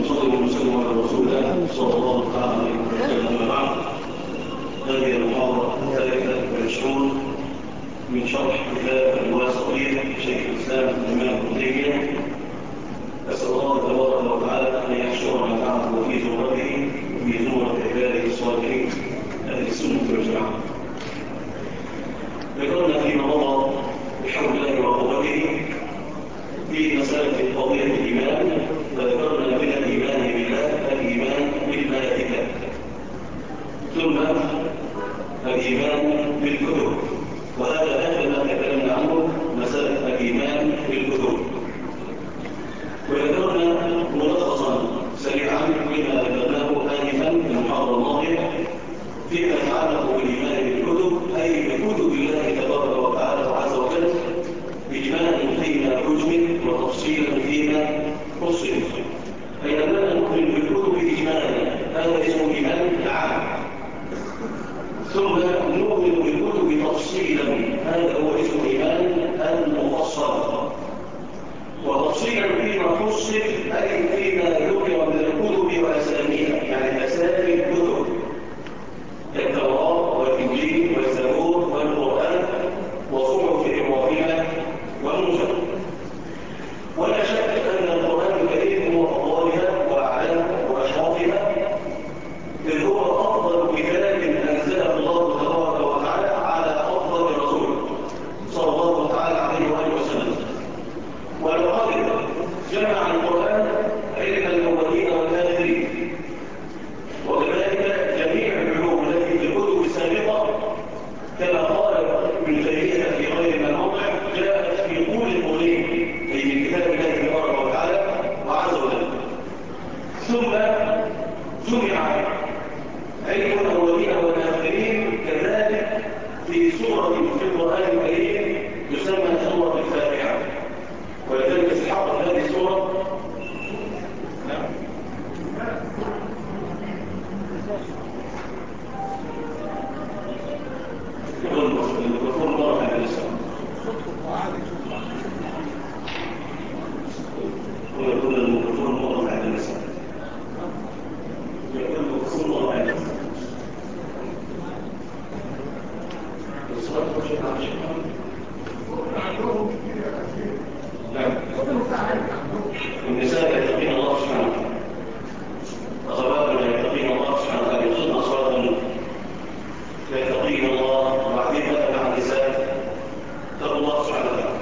نصلي ونسلم على رسول الله صلى الله عليه وسلم. أما بعد، هذه المحاضرة الثالثة والعشرون من شرح كتاب الواسطية شيخ الإسلام الإمام ابن تيمية. أسأل الله تبارك وتعالى أن يحشرنا معه في زمرته وفي زمرة عباده الصالحين أهل السنة والجماعة. ذكرنا فيما مضى بحول الله وقوته في مسألة قضية الإيمان، فذكرنا من الإيمان بالله الإيمان بالملائكة، ثم الإيمان بالكتب، وهذا آخر ما تكلمنا عنه مسألة الإيمان بالكتب. وذكرنا ملخصا سريعا بما ذكرناه آنفا في المحاضرة الماضية فيما يتعلق بالإيمان بالكتب، أي بكتب الله تبارك وتعالى عز وجل، إجمالا فيما أجمل وتفصيلا فيما فصل. أي أننا نؤمن بالكتب إجمالا، هذا اسمه إيمان العام، ثم نؤمن بالكتب تفصيلا، هذا هو اسم إيمان المفصل. وتفصيلا فيما فصل أي فيما ذكر من الكتب وأساميها، يعني أسامي الكتب كالتوراة والإنجيل والزبور والقرآن وصحف إبراهيم وموسى. ولا شك أن القرآن الكريم هو أفضلها وأعلاها وأشرفها، إذ هو أفضل كتاب أنزله الله تبارك وتعالى على أفضل رسول صلى الله تعالى عليه وآله وسلم. ولقد جمع القرآن علم الأولين والآخرين، وكذلك جميع العلوم التي في الكتب السابقة كما قال ابن تيمية في غير ما موضع جاءت في طول القرين، أي من كتاب الله تبارك وتعالى وعز وجل. ثم جمع علم الأولين والآخرين كذلك في سورة في القرآن الكريم تسمى سورة الفاتحة، ولذلك استحقت هذه السورة الميكروفون مرة على الإسلام ويقول الميكروفون مرة على الإسلام يقول الميكروفون مرة على الإسلام النساء يتقين الله سبحانه وتعالى، أخواتنا يتقين الله سبحانه وتعالى، يخذن أصواتهم يتقين الله، وبعدين بقى مع النساء اتقوا الله سبحانه وتعالى.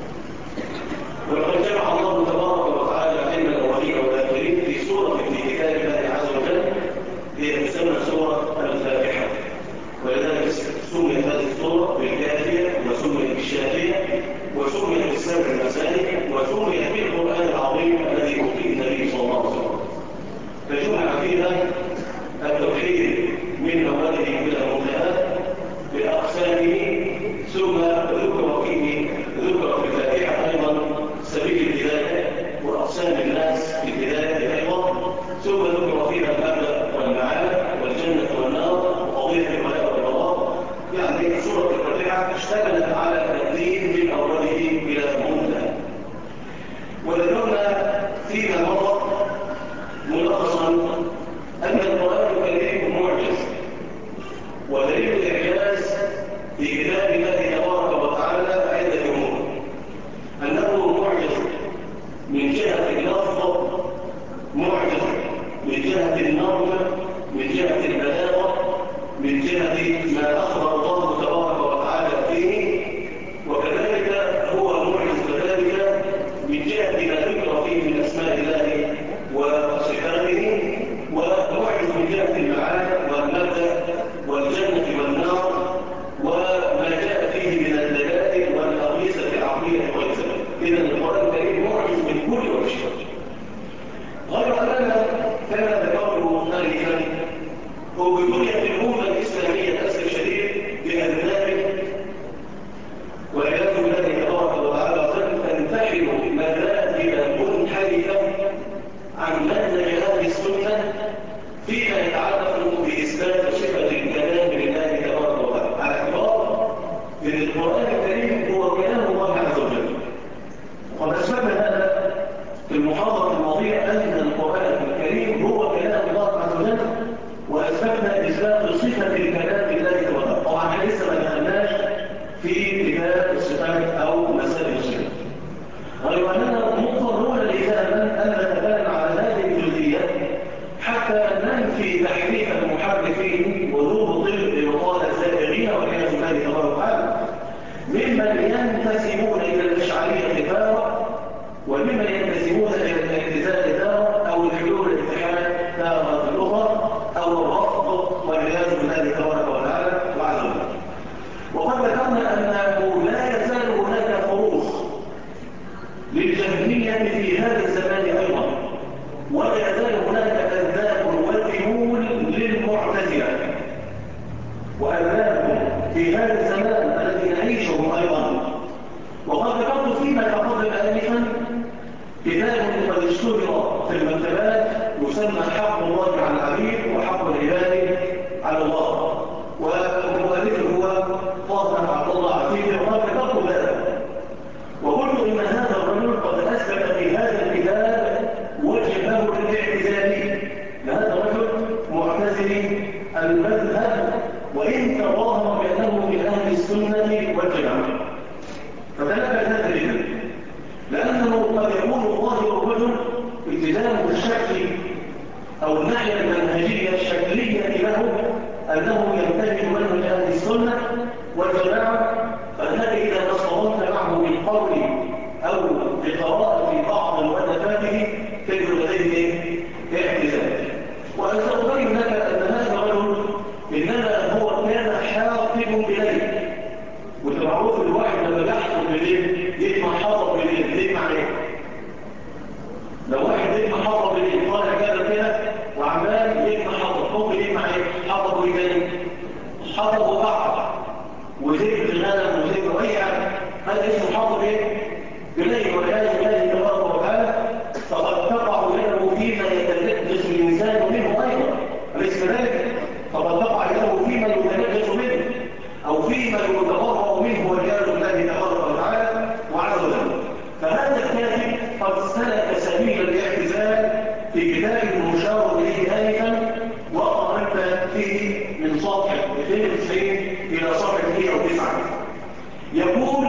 ولقد جمع الله تبارك وتعالى علم الأولين والآخرين في سورة في كتاب الله عز وجل هي تسمى سورة الفاتحة، ولذلك سميت هذه السورة بالكافية وسميت بالشافية وسميت بالسبع المثاني وسميت بالقرآن العظيم الذي أوتيه النبي صلى الله عليه وسلم. فجمع فيها التوحيد من أوله إلى منتهاه بأقسامه، ثم ذكر في الفاتحة أيضا سبيل الهداية وأقسام الناس في الهداية أيضا، ثم ذكر فيها المبدأ والمعاد والجنة والنار وقضية الولاء والبراء. يعني سورة الفاتحة اشتملت على الدين من أوله إلى منتهى. وذكرنا فيما مضى ملخصا أن القرآن الكريم معجز، ودليل الإعجاز في كتاب الله تبارك وتعالى عدة أمور: أنه معجز من جهة اللفظ، معجز من جهة النظم، من جهة البلاغة، من جهة ما أخبر الله تبارك وتعالى فيه، وكذلك هو معجز كذلك من جهة ما ذكر فيه من أسماء الله وصفاته، ومعجز من جهة المعاد والمبدأ والجنة والنار وما جاء فيه من الدلائل والأغيثة العقلية وغير ذلك. إذن القرآن الكريم معجز من كل وجه، غير أننا كما ذكرته آنفا وبنية الأمة الإسلامية للأسف الشديد بأذناب والعياذ بالله تبارك وتعالى تنتحل مذاهب منحرفة عن منهج أهل السنة فيما يتعلق بإثبات صفة الكلام لله تبارك وتعالى، على اعتبار أن القرآن الكريم هو كلام الله عز وجل. وقد أثبتنا هذا في المحاضرة الماضية أن القرآن في تحريف المحرفين وضبط الإبطال الزائغين والعياذ بالله تبارك وتعالى ممن ينتسبون إلى الأشعرية تارة وممن ينتسبون إلى الاعتزال تارة أو الحلول الاتحاد تارة الأخرى أو الرفض والعياذ بالله تبارك وتعالى وعز وجل. وقد ذكرنا أنه لا يزال هناك فروخ للجهمية في هذا الزمان أيضا، ولا يزال هناك أذاب وذمول للمعتزلة وأذاب في هذا الزمان الذي نعيشه أيضا. وقد ذكرت فيما تقدم آنفا كتاب قد اشتهر في المكتبات يسمى حق الله على العبيد وحق العباد على الله، ومؤلفه هو فاضل عبد الله عفيفي. وقد ذكرت ذلك وقلت ان هذا الرجل قد اثبت في هذا الكتاب وجهه للاعتزال. هذا الرجل معتزلي المذهب وان تظاهر بانه من اهل السنه والجماعه، فتنبه هذا جدا، لانه قد يكون ظاهر الرجل التزامه الشكلي او الناحيه المنهجيه الشكليه له انه ينتهج منهج اهل السنه والجماعه، فانك اذا تصورت معه بالقول او بقراءه بعض مؤلفاته تجد لديه اعتزال. وسأبين لك ان هذا الرجل انما هو كان حاطب بليل، وتبعوه الواحد لما يحطب بليل يجمع حطب بليل، ليه معناه؟ لو واحد يجمع حطب بليل طالع كده وعمال يجمع حطب ليه معناه؟ حطب ويجاني حطب وقعر وزيت الغنم وزيت اي حاجه، هذا اسمه حطب بليل والعياذ بالله تبارك وتعالى. فقد تقع يده فيما يتلبس الانسان منه ايضا، اليس كذلك؟ فقد تقع يده فيما يتلبس منه او فيما يتبرأ منه والعياذ بالله تبارك وتعالى وعز وجل. فهذا الكاتب قد سلك سبيل الاعتزال في كتاب مشار اليه آنفا، وقع انت فيه من صفحه 92 الى صفحه 109. يقول: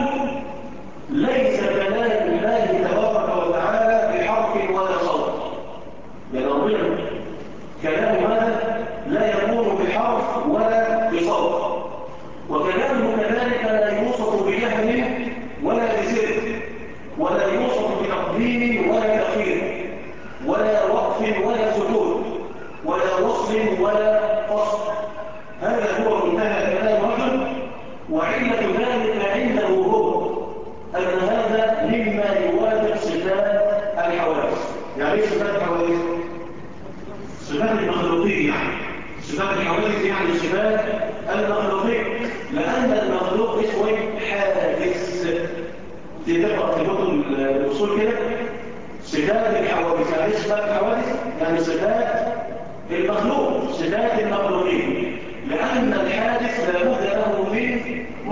ليس كلام الله تبارك وتعالى بحرف ولا صوت. يعني ربنا كلام هذا لا يكون بحرف ولا بصوت، وكلامه كذلك لا يوصف بجهل ولا بسر، ولا يوصف بتقديم ولا تأخير، ولا وقف ولا سكوت، ولا وصل ولا فصل. هذا هو منتهى كلام الرجل، وعلة ذلك عنده هو أن هذا مما يوافق صفات الحوادث. يعني ايه صفات الحوادث؟ صفات المخلوقين، يعني صفات الحوادث يعني صفات المخلوقين، لأن المخلوق اسمه حادث. تقرأ في كتب الأصول كده صفات الحوادث، يعني صفات الحوادث يعني صفات المخلوق، صفات المخلوقين، لأن الحادث لابد له من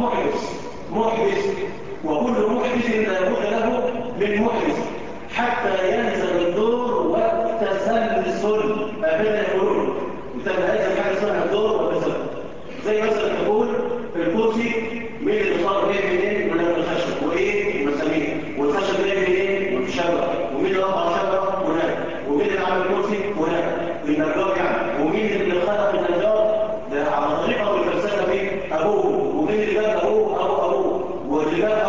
محدث، وكل محدث لابد له من محدث حتى ينزل الدور والتسلسل ما بين القلوب. مثل هذا حاجه اسمها الدور والتسلسل، زي مثلا تقول الكرسي مين اللي صار جاي منين؟ من الخشب، وايه؟ المسامير، والخشب جاي منين؟ من الشجره، ومين اللي رفع الشجره؟ هناك، ومين اللي عمل الكرسي؟ هناك، النجار يعني، ومين اللي خلق النجار؟ ده على طريقه والفلسفه مين؟ ابوه، ومين اللي جاب ابوه، واللي جاب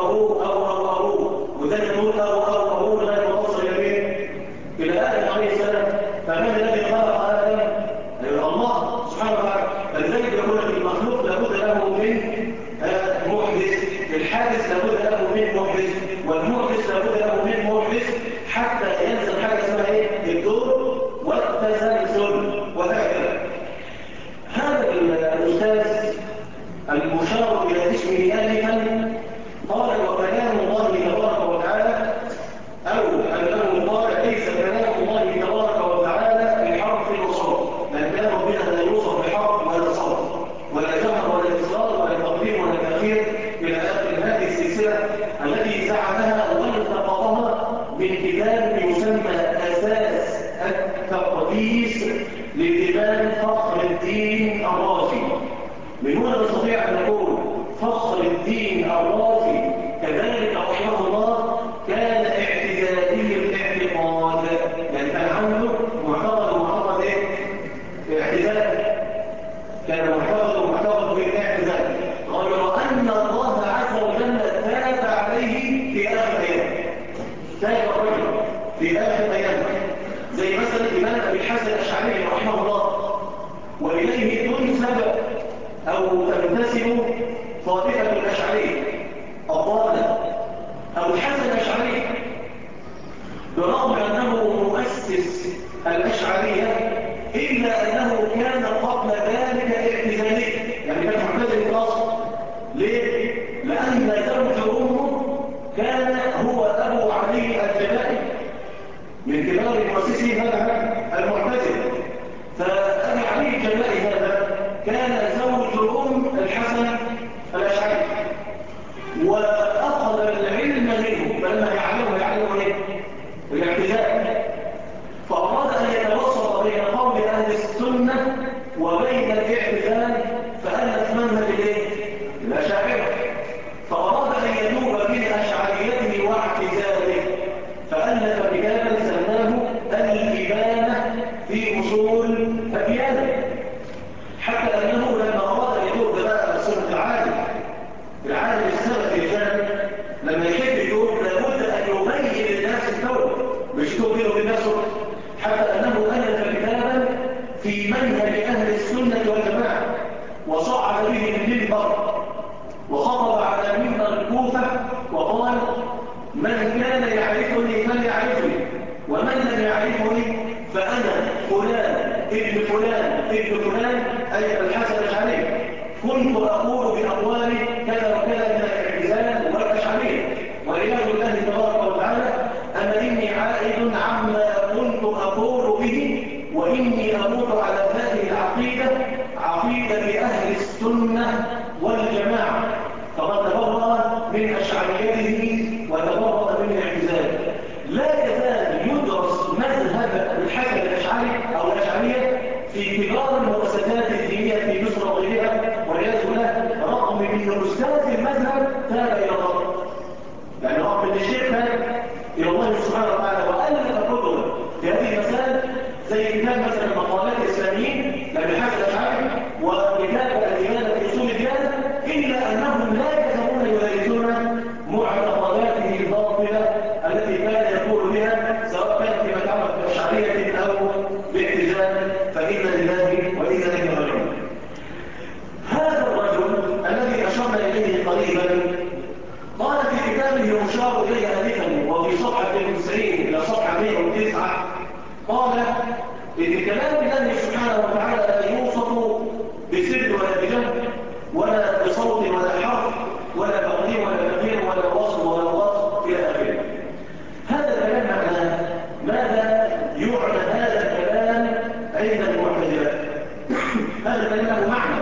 ابوه، وده يقول ابوه لغايه ما وصل الى الى ادم عليه السلام. فمن الذي خلق ادم؟ الله سبحانه وتعالى. فلذلك يقول لك المخلوق لابد له من محدث، الحادث لابد له من محدث، والمحدث لابد له من محدث حتى ينزل حاجه اسمها ايه؟ الدور والتسلسل. وهكذا هذا الاستاذ المشار الى اسمه آنفا قال: وكلام الله تبارك وتعالى، او انه قال: ليس كلام الله تبارك وتعالى بحرف وصوت، لان كلام ربنا لا يوصف بحرف ولا صوت ولا جهر ولا اصرار ولا تقديم ولا تاخير الى اخر هذه السلسله التي زعمها والتقطها من كتاب يسمى اساس التقديس للامام فخر الدين الرازي. من هنا نستطيع ان نقول فخر الدين الرازي كذلك رحمه الله كان اعتزالي الاعتقاد، يعني كان عنده معتقد ايه؟ الأشعري رحمه الله، وإليه تنسب أو تنتسب طائفة الأشعري الضالة أو الحسن الأشعري، برغم أنه مؤسس الأشعرية إلا أنه كان قبل ذلك اعتزالي، يعني كان معتزل في الأصل. ليه؟ لأن زوج أمه كان هو أبو علي الجبائي من كبار مؤسسي هذا المعتزل. فأبي علي الجبائي هذا كان زوج أم الحسن الأشعري، وأخذ العلم منه، فلما يعلمه إيه؟ الاعتزال. فأراد أن يتوسط بين قول أهل السنة وبين الاعتزال، فألف منهج الأشاعرة. فأراد أن يتوب من أشعريته واعتزاله، فألف كتابا سماه الإبانة في أصول الديانة، حتى أنه لما أراد أن يتوب بقى السنة العالم السلفي الجامع، لما يحب يتوب لابد أن يبين للناس التوبة، مش تؤمنوا بالنفس، حتى أنه ألف كتابا في منهج أهل السنة والجماعة، وصعد به المنبر وخطب على منبر الكوفة وقال: من كان يعرفني فليعرفني، ومن لم يعرفني فأنا فلان ابن فلان ابن فلان، أي الحسن الأشعري، كنت أقول بأقوالي كذا وكذا من الاعتزال والأشعرية والعياذ بالله تبارك وتعالى. أما إني عائد عما كنت أقول به، وإني أموت على هذه العقيدة، عقيدة أهل السنة والجماعة. فقد تبرأ من أشعريته وتبرأ من الاعتزال. لا يزال يدرس مذهب الحسن الأشعري أو الأشعرية في كبار المؤسسات الدينية في مصر وغيرها والعياذ بالله، رغم من أستاذ المذهب تاب إلى الله، يعني رغم من الشيخ تاب إلى الله سبحانه وتعالى وألف كتبا في هذه المسائل، زي كتاب مثلا مقالات الإسلاميين للحسن الأشعري وكتاب الإبانة في أصول الديانة، إلا أنهم لا يزالون يدرسون معتقداته الباطلة التي كان يقول بها، سواء كانت فيما يتعلق بأشعرية أو باعتزال، فإنا لله وإنا إليه راجعون. هذا الرجل الذي أشرنا إليه قريبا قال في كتابه المشار إليه آنفا وفي صفحة 90 إلى صفحة 109، قال: إن كلام الله سبحانه وتعالى لا يوصف بسر ولا بجهل ولا بصوت ولا حرف ولا تقديم ولا تغيير ولا وصف ولا وصف إلى آخره. هذا الكلام معناه ماذا يعنى هذا الكلام عند المعتزلة؟ هذا الكلام له معنى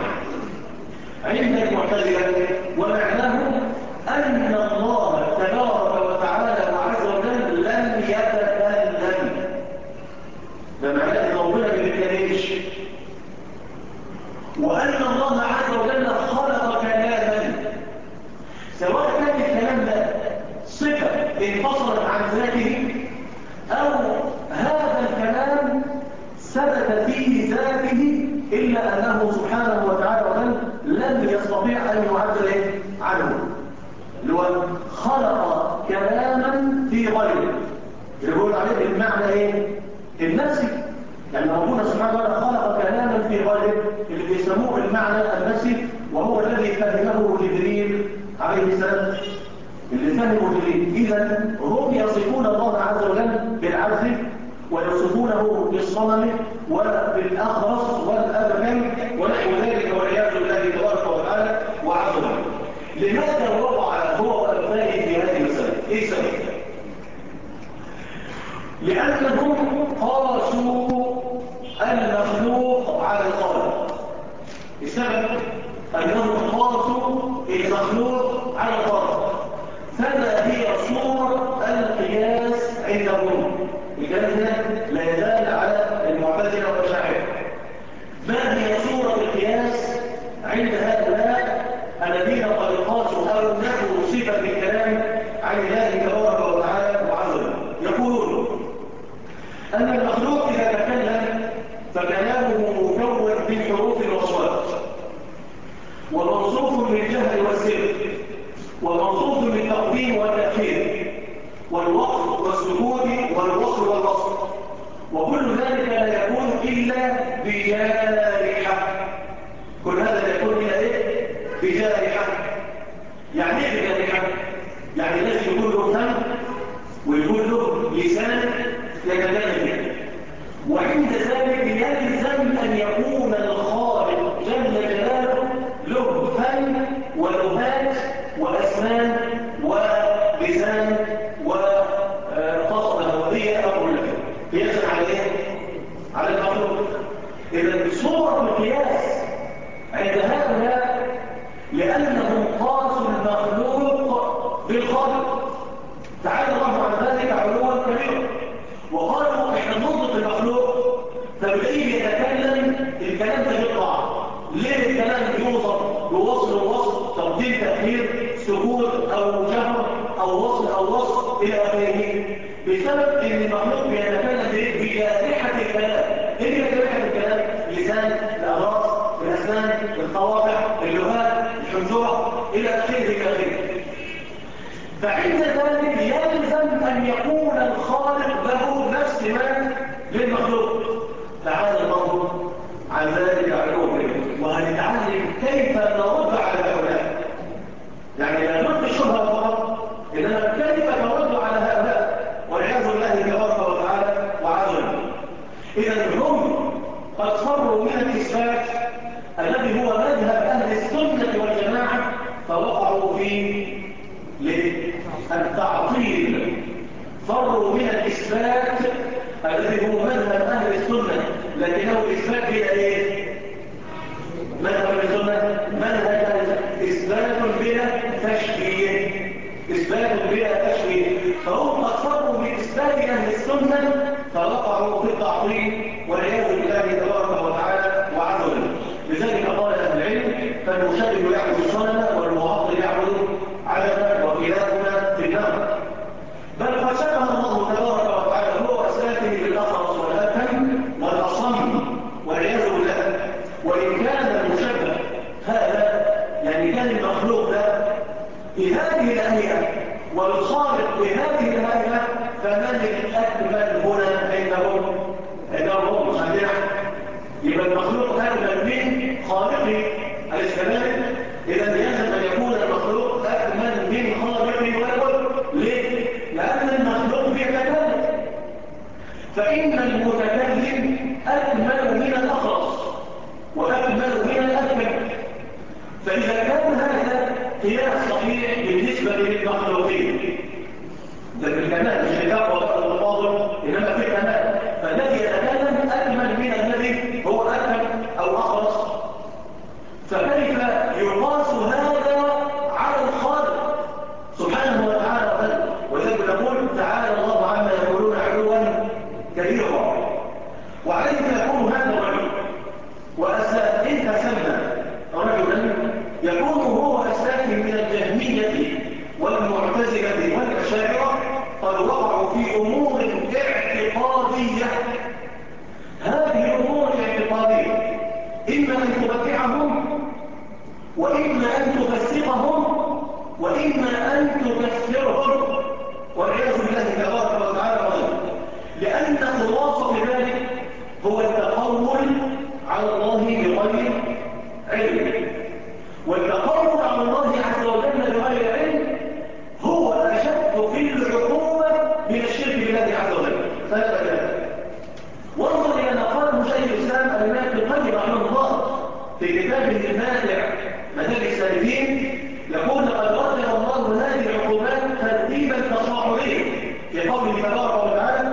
عند المعتزلة، ومعناه أن الله تبارك وتعالى وعز وجل لم يتكلم. ده معناه ان ربنا ما بيتكلمش، وأن الله عز وجل خلق كلاما، سواء كان الكلام ده صفة انفصلت عن ذاته أو هذا الكلام ثبت في ذاته، إلا أنه سبحانه وتعالى لم يستطيع أن يعبر عنه. لو خلق كلاما في غيره، يقول عليه المعنى ايه؟ النفسي، يعني ربنا سبحانه وتعالى خلق كلاما في غيره اللي بيسموه المعنى النفسي، وهو الذي فهمه جبريل عليه السلام، اللي فهمه جبريل. إذا هم يصفون الله عز وجل بالعجز، ويصفونه بالصمم وبالأخرس والأبكم ونحو ذلك والعياذ بالله تبارك وتعالى وعز وجل. لماذا وقع هو وأبنائه في هذه المسألة؟ إيه السبب؟ لأنهم قاسوا المخلوق على الخالق. السبب أنهم قاسوا المخلوق على الخالق. فما هي صورة القياس عندهم؟ الكلام لا يزال على المعتزلة والأشاعرة. ما هي صورة القياس عند هؤلاء الذين قد قاسوا أو نحوا صفة الكلام عن الله تبارك وتعالى وعز وجل؟ يقولون أن المخلوق إذا تكلم فكلامه مكون من حروف الأصوات، وموصوف بالجهل والسر، وموصوف بالتقديم والتأخير، والوقف والسكوت والوصل والوصل، وكل ذلك لا يكون إلا إلا بجارحة. كل هذا لا يكون إلا إيه؟ بجارحة. يعني إيه بجارحة؟ يعني لازم يكون له فم ويكون له لسان يتكلم به. وعند ذلك يلزم أن يكون الخالق جل جلاله له فم ولغات وأسنان ولسان وقصد هوية أو لك. قياسا على إيه؟ على المخلوق. إذا صورة القياس عند هؤلاء لأنهم قاسوا المخلوق بالخالق تعالى الله عن ذلك علوا كبيرا، وقالوا احنا نضبط المخلوق فبتلاقيه يتكلم الكلام ده يطلع. ليه الكلام يوصف بوصل ووصل، تقديم تأخير، سكوت او جهر او وصل او وصل الى اخره؟ بسبب ان المخلوق بيتكلم بجارحة الكلام. ايه هي جارحة الكلام؟ لسان، الاغراض، الاسنان، القواطع، اللغات، الحنجرة الى اخره الى اخره. فعند ذلك يلزم أن يكون الخالق له نفس ما للمخلوق. تعالى الله عن ذلك علوم، وهنتعلم كيف نرد على هؤلاء. يعني لا نرد الشبهة فقط، إنما كيف نرد على هؤلاء والعياذ بالله تبارك وتعالى وعز وجل. إذا هم قد فروا من الإثبات الذي هو مذهب أهل السنة والجماعة، فوقعوا في التعطيل. فروا من الإثبات الذي هو مذهب أهل السنة، لكنه الإثبات بلا إيه؟ مذهب السنة مذهب إثبات بلا تشبيه. إثبات بلا تشبيه. فهم قد فروا من إثبات أهل السنة فوقعوا في التعطيل والعياذ بالله تبارك وتعالى وعز وجل. لذلك قال أهل العلم: فالمشبه يعبد الصنم والمعطل يعبد علما، وكلاهما في النار. بل قد شبه الله تبارك وتعالى هو أسلاته بالأخرس والأكم والأصم والعياذ بالله. وإن كان المشبه هذا يعني كان المخلوق ده بهذه الهيئة والخالق بهذه الهيئة، فمن الأكمل هنا عندهم؟ عندهم مش عندنا. يبقى المخلوق أكمل من خالقه الإسلام. إذا يجب أن يكون المخلوق أكمل من خالقه ولد. ليه؟ لأن المخلوق بيتكلم، فإن المتكلم أكمل من الأخرس وأكمل من الأكمل. فإذا كان هذا قياس صحيح بالنسبة للمخلوقين، ده بالكمال مش الكفر ولا الفاضل، إنما في الكمال، فالذي يتكلم أكمل من الذي هو أكمل أو أخرس. فكيف يقاس هذا على الخالق سبحانه وتعالى؟ وذلك نقول: تعالى الله عما يقولون علوا كبيرا. وعليك يكون هذا الرجل وأسلاف إن أسلم رجلا يكون هو أسلاف من الجهمية والمعتزلة والأشاعرة قد وقعوا في أمور اعتقادية. هذه الأمور الاعتقادية إما أن تبدعهم، وإما أن تفسقهم، وإما أن تكفرهم والعياذ بالله تبارك وتعالى. لأن خلاصة ذلك هو التقول على الله بغير علم، والتقول على الله عز وجل بغير علم هو أشد في العقوبة من الشرك بالله عز وجل. فلا بد. وانظر إلى ما قاله شيخ الإسلام الإمام ابن القيم رحمه الله في كتابه النافع مدارج السالكين، يقول: لقد رتب الله هذه العقوبات ترتيبا تصاعديا في قوله تبارك وتعالى: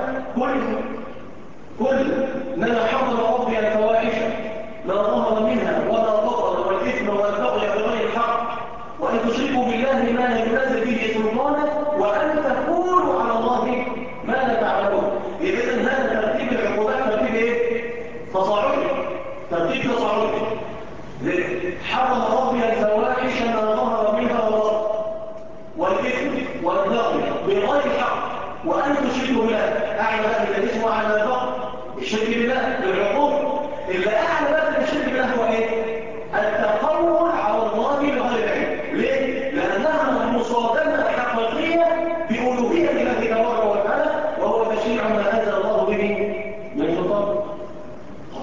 كل ما حرم ربي الفواحش ما ظهر منها وما بطن والإثم والبغي بغير الحق وأن تشركوا بالله ما لا ينزل به سلطانا وأن تقولوا على الله ما لا تعلمون. إذن هذا ترتيب العقوبات ترتيب إيه؟ تصاعدي. ترتيب تصاعدي. حرم ربي الفواحش ما ظهر منها وبطن والإثم والبغي بغير الحق وأن تشركوا بالله. أعلى بقى الإثم وأعلى البغي الشرك بالله بالعقوبة. اللي أعلى بقى الشرك بالله هو إيه؟ التقول على الله بغير علم. ليه؟ لأنها مصادمة حقيقية بألوهية الله تبارك وتعالى، وهو تشريع ما أنزل الله به من سلطان.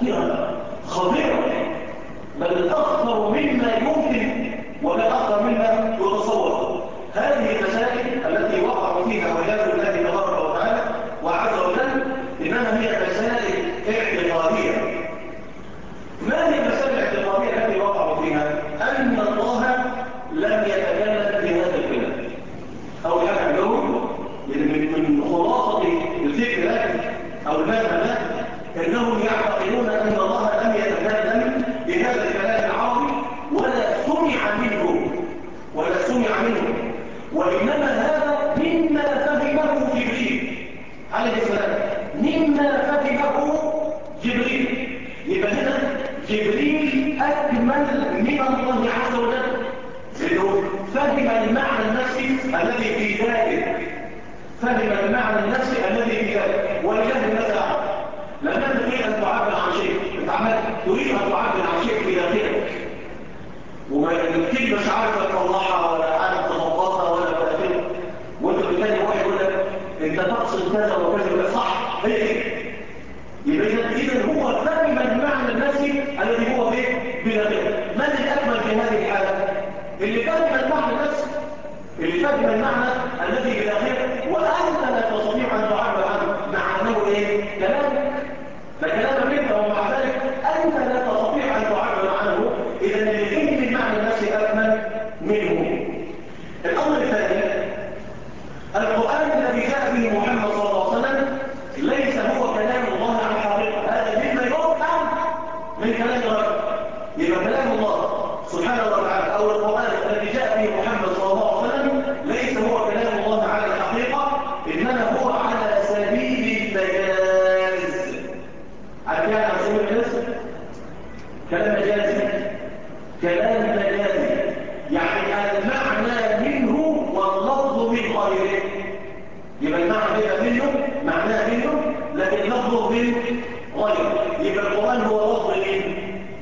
هي مسائل اعتقادية. ما هي المسائل الاعتقادية التي وقعوا فيها؟ أن الله لم يتكلم في هذا الكلام. أول حاجة عندهم من خلاصة الفكر ده أو المذهب ده أنهم يعتقدون أن الله لم يتكلم بهذا الكلام العربي ولا سمع منه، وإنما هذا مما فهمه جبريل عليه السلام، مما فهمه جبريل. يبقى هنا جبريل أكمل من الله عز وجل، لأنه فهم المعنى النفسي الذي في ذلك، فهم المعنى النفسي الذي في ذلك. ولله مثلا لما تريد أن تعبر عن شيء، تريد أن تعبر عن شيء في داخلك والكلمة مش عارفة تطلعها ولا عارف تضبطها ولا كده، وانت بتلاقي واحد يقول لك انت تقصد كذا وكذا ولا صح، هي كده. يبقى اذا هو فهم المعنى النفسي الذي هو فيه بداخله. من الاكمل في هذه الحاله؟ اللي فهم المعنى النفسي، اللي فهم المعنى الذي بداخله، وانت لا تستطيع ان تعبر عنه مع انه ايه؟ كلامك، فكلامك انت، ومع ذلك انت لا تستطيع ان تعبر عنه. اذا اللي فهم المعنى النفسي اكمل منه. الامر الثاني، القران الذي جاء به محمد صلى الله عليه وسلم ليس هو كلام الله عن حقيقه، هذا مما يفهم من كلام الله. يبقى كلام الله سبحانه وتعالى او القران الذي جاء به محمد صلى الله عليه وسلم ليس هو كلام الله على الحقيقه، انما هو على سبيل المجاز. عارفين على سبيل المجاز؟ كلام مجازي، كلام مجازي، يعني المعنى منه واللفظ من غيره. يبقى المعنى بيبقى منه، معناه منه، لكن لفظه من غيره. يبقى القرآن هو لفظ من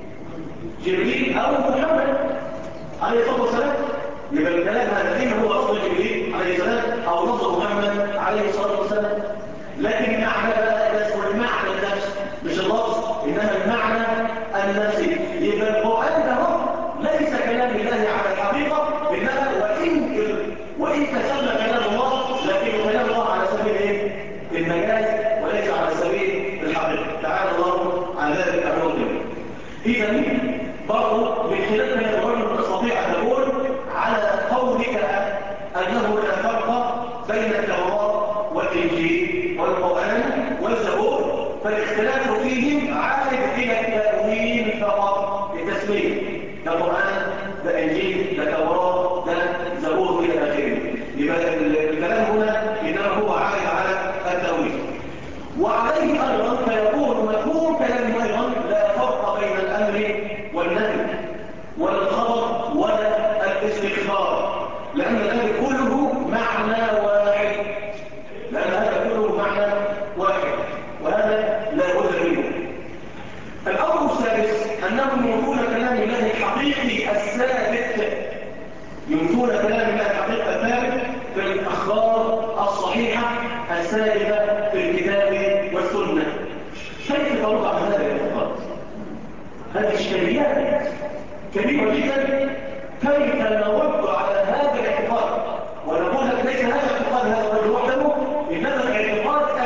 جبريل أو محمد عليه الصلاة والسلام. يبقى الكلام هذا إما هو لفظ جبريل عليه السلام أو لفظ محمد عليه الصلاة والسلام. لكن المعنى بقى اسمه المعنى النفسي، مش اللفظ، إنما المعنى النفسي. يبقى القرآن ده ليس كلام الله على الحقيقة، إنما وإن تسمى كلام الله، لكن كلام الله على سبيل إيه؟ المجاز وليس على سبيل الحقيقة. تعالى الله عن ذلك الرجل. إذا برضو من خلال هذا الرجل تستطيع أن تقول على قولك أنه لا فرق بين التوراة والإنجيل والقرآن والزبور، فالاختلاف فيهم عائد إلى التأويل فقط، التسمية، ده قرآن، ده إنجيل، ده توراة، ده زبور إلى آخره. يبقى الكلام هنا إنما هو عائد على التأويل. وعليه أيضا فيكون مفهوم كلامه أيضا لا فرق بين الأمر والنهي ولا الخبر ولا الاستخبار، لأن ذلك كله معنى واحد، لأن هذا كله معنى واحد، وهذا لا بد منه. الأمر السادس أنهم ينفون كلام الله الحقيقي الثابت، ينفون كلام الله الحقيقي الثابت في الأخبار الصحيحة الثابتة في الكتاب والسنة. كيف ترد على هذا الاعتقاد؟ هذه إشكاليات كبيرة جدا. كيف نرد على هذا الاعتقاد ونقول لك ليس هذا الاعتقاد هذا الرجل وحده، إنما الاعتقاد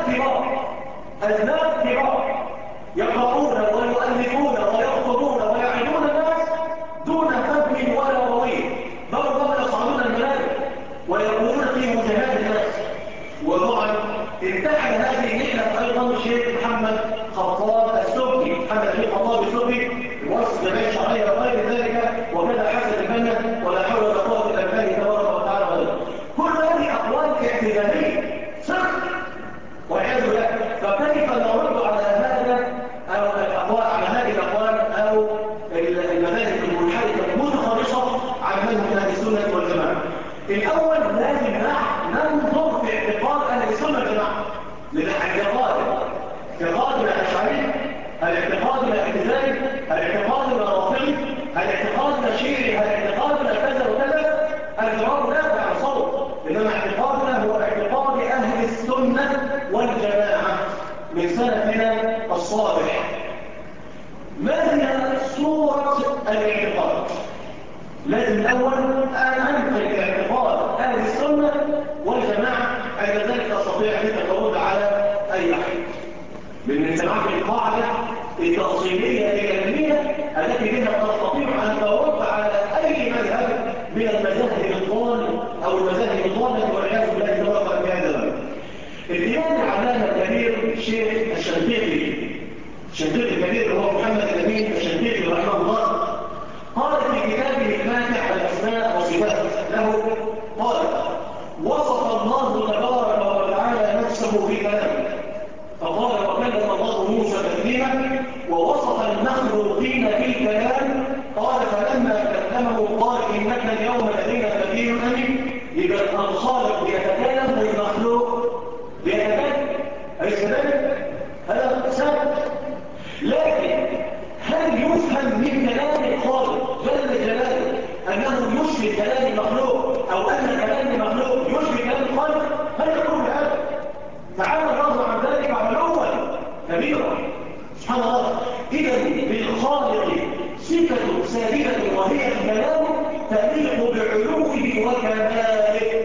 أذناب كبار يقرؤون ويؤلفون ويخطبون ويعيدون الناس دون فهم ولا رويه، بل ربما يصعدون المنابر ويقولون في مجاهدات الناس. وطبعا انتحل هذه النحلة أيضا الشيخ محمد خطاب السبكي، محمد بن خطاب السبكي مؤسس جمعية شرعية وغير ذلك، وكذا حسن البنا، ولا حول ولا قوة إلا بالله تبارك وتعالى وغيره. كل هذه أقوال اعتزالية صدق والعياذ بالله. فكيف نرد على هذا أو الأقوال، على هذه الأقوال أو المذاهب المنحرفة المتخلصة عن منهج أهل السنة والجماعة؟ الأول لازم ننظر في اعتقاد أهل السنة والجماعة، اعتقاد الأشاعرة، الاعتقاد الاعتزالي، الاعتقاد الرافضي، الاعتقاد الشيعي، الاعتقاد كذا وكذا. الجواب لا عن صوت، انما اعتقادنا هو اعتقاد اهل السنه والجماعه من سلفنا الصالح. ما هي صوره الاعتقاد؟ لازم الاول ان انقل اعتقاد اهل السنه والجماعه، عند ذلك تستطيع ان ترد على اي احد. من سماع القاعدة التأصيلية العلمية التي بها تستطيع أن ترد على أي مذهب من المذاهب الضالة أو المذاهب الضالة والعياذ بالله تبارك وتعالى. الإمام العلامة الكبير الشيخ الشنقيطي الكبير هو محمد الأمين الشنقيطي رحمه الله قال في كتابه الفاتح الأسماء والصفات له قال: وصف الله تبارك وتعالى نفسه في كلامه فقال: وكلم الله موسى تكليما. ووصف المخلوقين في الكلام قال: فلما كلمه قال: انك اليوم لدينا مكين امين. يبقى الخالق بيتكلم والمخلوق بيتكلم، أليس كذلك؟ هذا ثابت. لكن هل يفهم من كلام الخالق جل جلاله انه يشبه كلام المخلوق او ان كلام المخلوق يشبه كلام الخالق؟ هل يقول هذا؟ تعالى الله عن ذلك علوا كبيرا سبحان الله. إذا بالخالق صفة ثابتة وهي الكلام تليق بعلوه وكماله،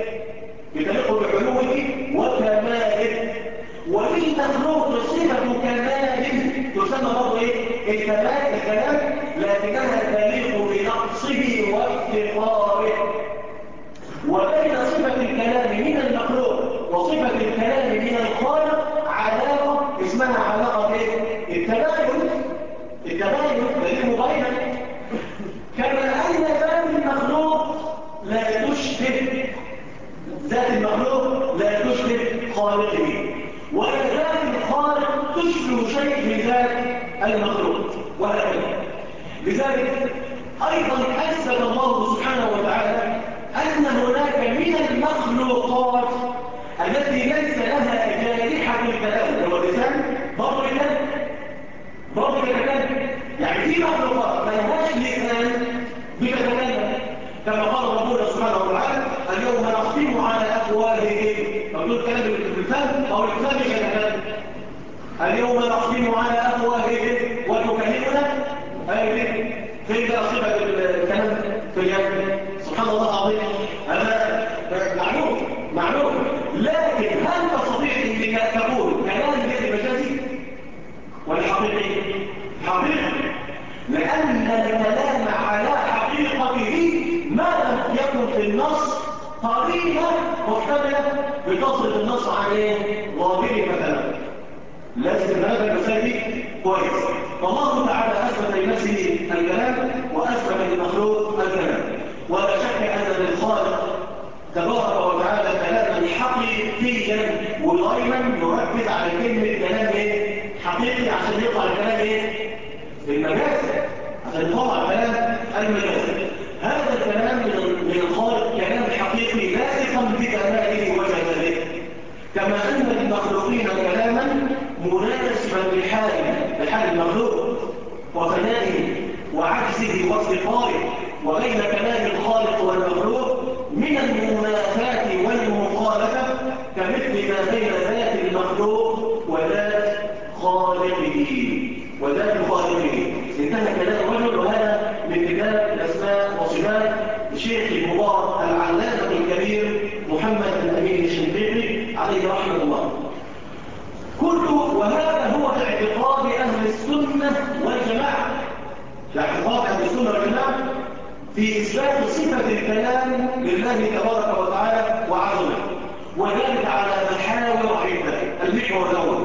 وللمخلوق صفة كمال تسمى برضه الكلام، لكنها تليق بنقصه وافتقاره. وبين صفة الكلام من المخلوق وصفة الكلام من الخالق علاقة اسمها علاقة التباين للمباينة. كما أن ذات المخلوق لا تشبه خالقه، ولا ذات الخالق تشبه شيء من ذات المخلوق وهكذا. لذلك أيضا أثبت الله سبحانه وتعالى أن هناك من المخلوقات التي ليس لها جارحة الكلام، واللسان برضه يتكلم. يعني في مخلوقات ما لهاش لسان بتتكلم، كما قال ربنا سبحانه وتعالى: اليوم نختم على أفواههم. مقصود كلام باللسان أو اللسان مش يتكلم. اليوم نختم على أفواههم وتكلمنا أيديهم. فين بقى صفة الكلام في اليد؟ سبحان الله العظيم. هذا معلوم. لكن هل تستطيع انك تقول كلام غير مجازي ولا حقيقي؟ لأن الكلام على حقيقته ما لم يكن في النص قرينة محتملة بتصرف النص عن ظاهره مثلا. لازم هذا المثال كويس. فالله تعالى أثبت لنفسه الكلام وأثبت للمخلوق الكلام، ولا شك أن للخالق تبارك وتعالى كلاما حقيقيا، ودائما نركز على كلمة كلام حقيقي عشان يطلع الكلام المجاز، عشان يطلع كلام المجاز. هذا الكلام من الخالق كلام حقيقي لائقا بكماله وجلاله، كما أن للمخلوقين كلاما مناسبا لحال المخلوق وفنائه وعجزه وافتقاره. وبين كلام الخالق والمخلوق من المنافاة والمخالفة كمثل ما بين ذات المخلوق وذات خالقه. انتهى كلام الرجل. وهذا من كتاب الأسماء والصفات الشيخ المبارك العلامة الكبير محمد الأمين الشنقيطي عليه رحمة الله. وهذا هو اعتقاد أهل السنة والجماعة. اعتقاد أهل السنة والجماعة في إثبات صفة الكلام لله تبارك وتعالى وعظمه، وذلك على محاور عدة. المحور الأول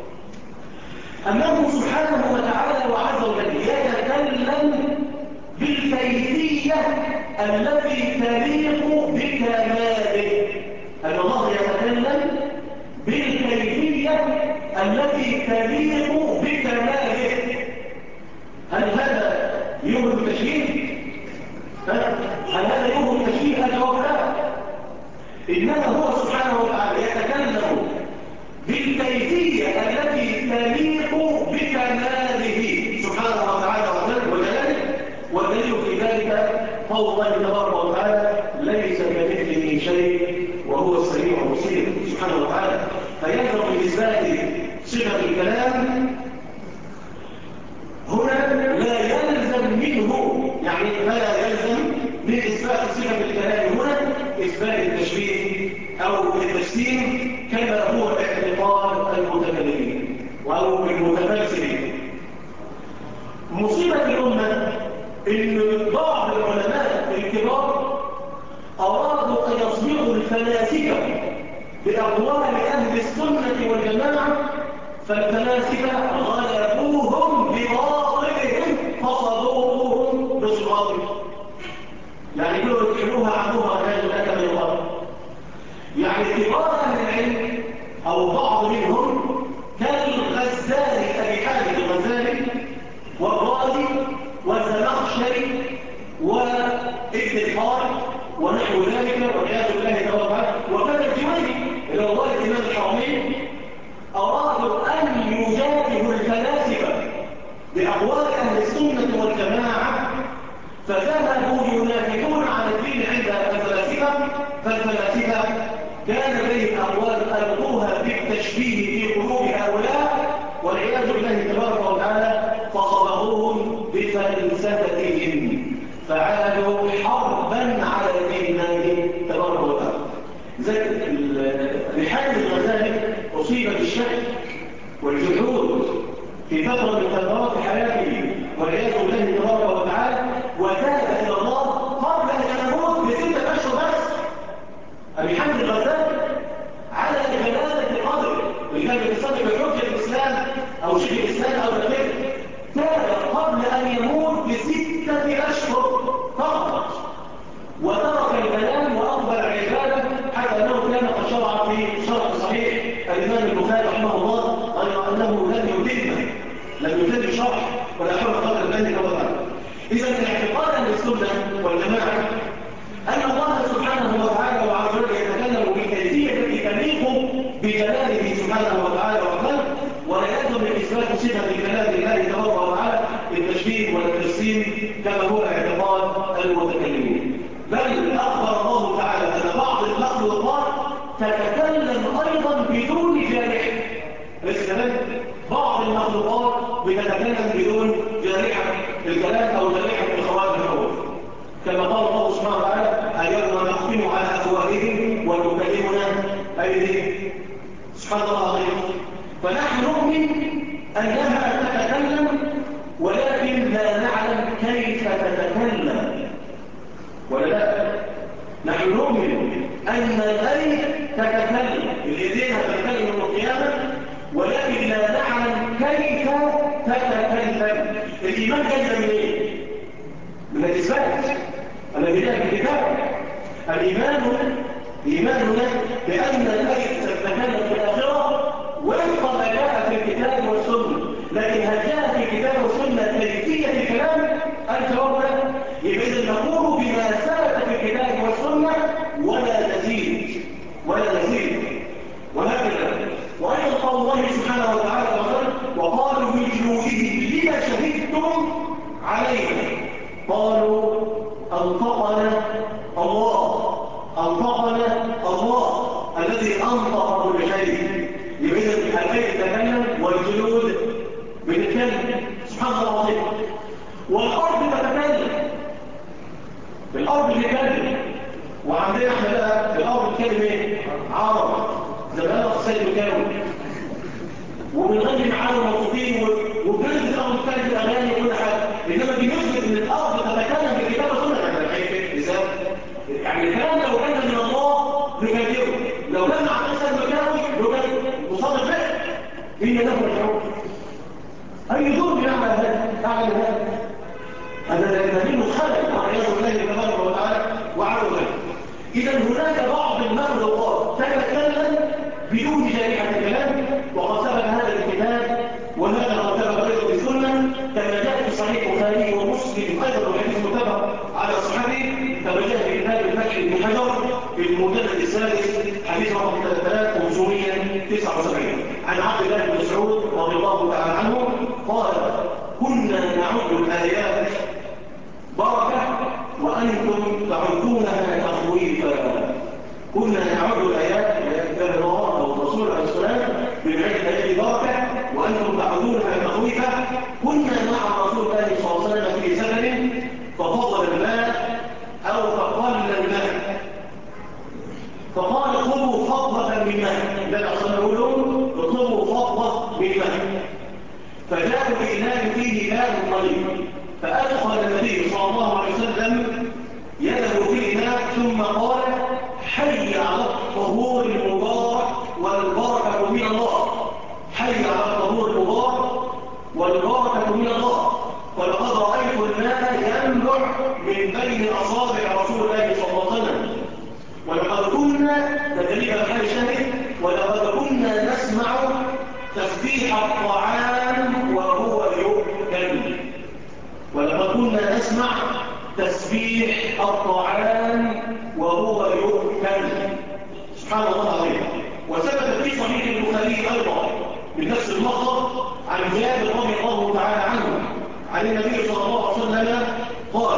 أنه سبحانه وتعالى وعز وجل يتكلم بالكيفية التي تليق بكماله. أن الله يتكلم بالكيفية التي تليق بكماله. هل هذا يوم التشبيه؟ هل هذا يوم التشبيه؟ الجواب لا. إنما هو سبحانه وتعالى يتكلم بالكيفية التي تليق بكماله سبحانه وتعالى وجلاله. والدليل في ذلك قول الله تبارك وتعالى: ليس كمثله شيء وهو السميع البصير سبحانه وتعالى. فيلزم بإثبات صفة الكلام هنا لا يلزم منه، يعني لا يلزم من إثبات صفة الكلام هنا إثبات التشبيه أو التجسيم كما هو اعتقاد المتكلمين، أو إن بعض العلماء الكبار أرادوا أن يصبغوا الفلاسفة بأقوال أهل السنة والجماعة، فالفلاسفة غلبوهم بباطلهم فصدوهم بصراطهم. يعني كانوا يدعوها عنوها كانوا لا كما يقال. يعني كبار أهل العلم أو بعض منهم كالغزالي أبي حامد الغزالي والرازي والزمخشري وابن الحارث ونحو ذلك والعياذ بالله تعالى، وكذا الجويني اللي هو الإمام الحرمين، أرادوا أن يجادلوا الفلاسفة بأقوال أهل السنة والجماعة، فذهبوا ينافقون على الدين عند الفلاسفة. فالفلاسفة كان بين أقوال ألقوها بالتشبيه في قلوب هؤلاء والعياذ بالله تبارك وتعالى، فصبغوهم بفلسفتهم فعادوا حربا على دين الله تبارك وتعالى. ذلك بحال الغزالي أصيب بالشك والجحود في فترة من فترات حياته والعياذ بالله تبارك وتعالى، وتاب إلى الله قبل أن يموت ب6 أشهر بس. أبي حامد الغزالي على جلالة قدره اللي كان بيصدق بحجة الإسلام أو شيخ الإسلام أو غيره، تاب قبل أن يموت ب6 أشهر فقط، وترك الكلام وأقبل العبادة، حتى أنه كان قد شرع في شرح صحيح الإمام البخاري رحمه الله، غير أنه لم يتم شرح ولا حول قدر ذلك ولا. إذا الاعتقاد أهل السنة والجماعة أن الله سبحانه وتعالى وعز وجل يتكلم بالكيفية التي تليق بجلاله سبحانه وتعالى وقدره، ولا يلزم من إثبات صفة كلام الله تبارك وتعالى التشبيه والتجسيم كما هو اعتقاد المتكلمين. بل أخبر الله تعالى أن بعض المخلوقات تتكلم أيضا بدون جارحة. بعض المخلوقات بتتكلم بدون جارحة الكلام أو جارحة الخوارج الحروف، كما قال الله سبحانه وتعالى اليوم نختم على أفواههم وتكلمنا أيديهم. سبحان الله العظيم. فنحن نؤمن أنها تتكلم، ولكن لا نعلم كيف تتكلم. ولا نحن نؤمن أن الأيد تتكلم، اليدين تتكلم يوم القيامة، ولكن لا نعلم كيف تتكلم. الإيمان جاء من إيه؟ من الإثبات الذي جاء في الكتاب. إيماننا بأن الأيد تتكلم في الآخرة وفق ما جاء في الكتاب والسنة، لكن هل جاء في الكتاب والسنة كيفية الكلام؟ الجواب لا. إذا نقول بما ثبت في الكتاب والسنة ولا نزيد وهكذا. وأيضا قال الله سبحانه وتعالى وقالوا بجنودهم لما شهدتم علينا، قالوا أنطقنا الله الذي أنطق كل شيء. يبقى الكيف تتكلم والجنود بتتكلم. سبحان الله العظيم. والأرض تتكلم، وعندنا احنا بقى الأرض بتتكلم ايه؟ عرب زمان السيد مكاوي، وبنغني معاهم مبسوطين وبنزل الأرض بتتكلم الأغاني وكل حاجة. إنما بنثبت إن الأرض تتكلم بالكتاب والسنة. يعني الكلام لو كان من الله نكذبه، لو كان مع السيد مكاوي نكذبه مصادق به. إن له الحكم. أي دور يعمل هذا؟ هذا دليل خلل والعياذ بالله تبارك وتعالى وعلى ذلك. إذا هناك بعض المخلوقات تتكلم بدون جارحة الكلام، وقد ثبت هذا الكتاب وهذا قد ثبت أيضا بالسنة، كما جاء في صحيح البخاري ومسلم أيضا وحديث متفق على صحابه، كما جاء في كتاب الفتح بن حجر في المجلد السادس حديث رقم 3579 عن عبد الله بن مسعود رضي الله تعالى عنه قال: كنا نعد الآيات بركة وأنتم تعدونها تخويفا. كنا نعد الآيات كتاب الله أو الرسول عليه الصلاة بالعلم الآيات بركة وأنتم تعدونها تخويفا. كنا مع رسول الله صلى الله عليه وسلم في سفر ففضل الماء أو فقل الماء، فقال اطلبوا فضلة من ماء. لا أصلا لهم اطلبوا فضلة من ماء. فجاءوا بإناء فيه ماء قليل، فأدخل النبي صلى الله عليه وسلم يده في إناء ثم قال: حي على الطهور المبارك والبركة من الله، حي على الطهور المبارك والبركة من الله، ولقد رأيت الماء ينبع من بين أصابع رسول الله صلى الله عليه وسلم، ولقد كنا تدريب الحال شهد، ولقد كنا نسمع تسبيح الطعام وهو يؤكل، ولقد كنا نسمع تسبيح الطعام وهو يؤكل. سبحان الله العظيم. وثبت في صحيح البخاري ايضا من نفس المصدر عن جابر رضي الله تعالى عنه عن النبي صلى الله عليه وسلم قال: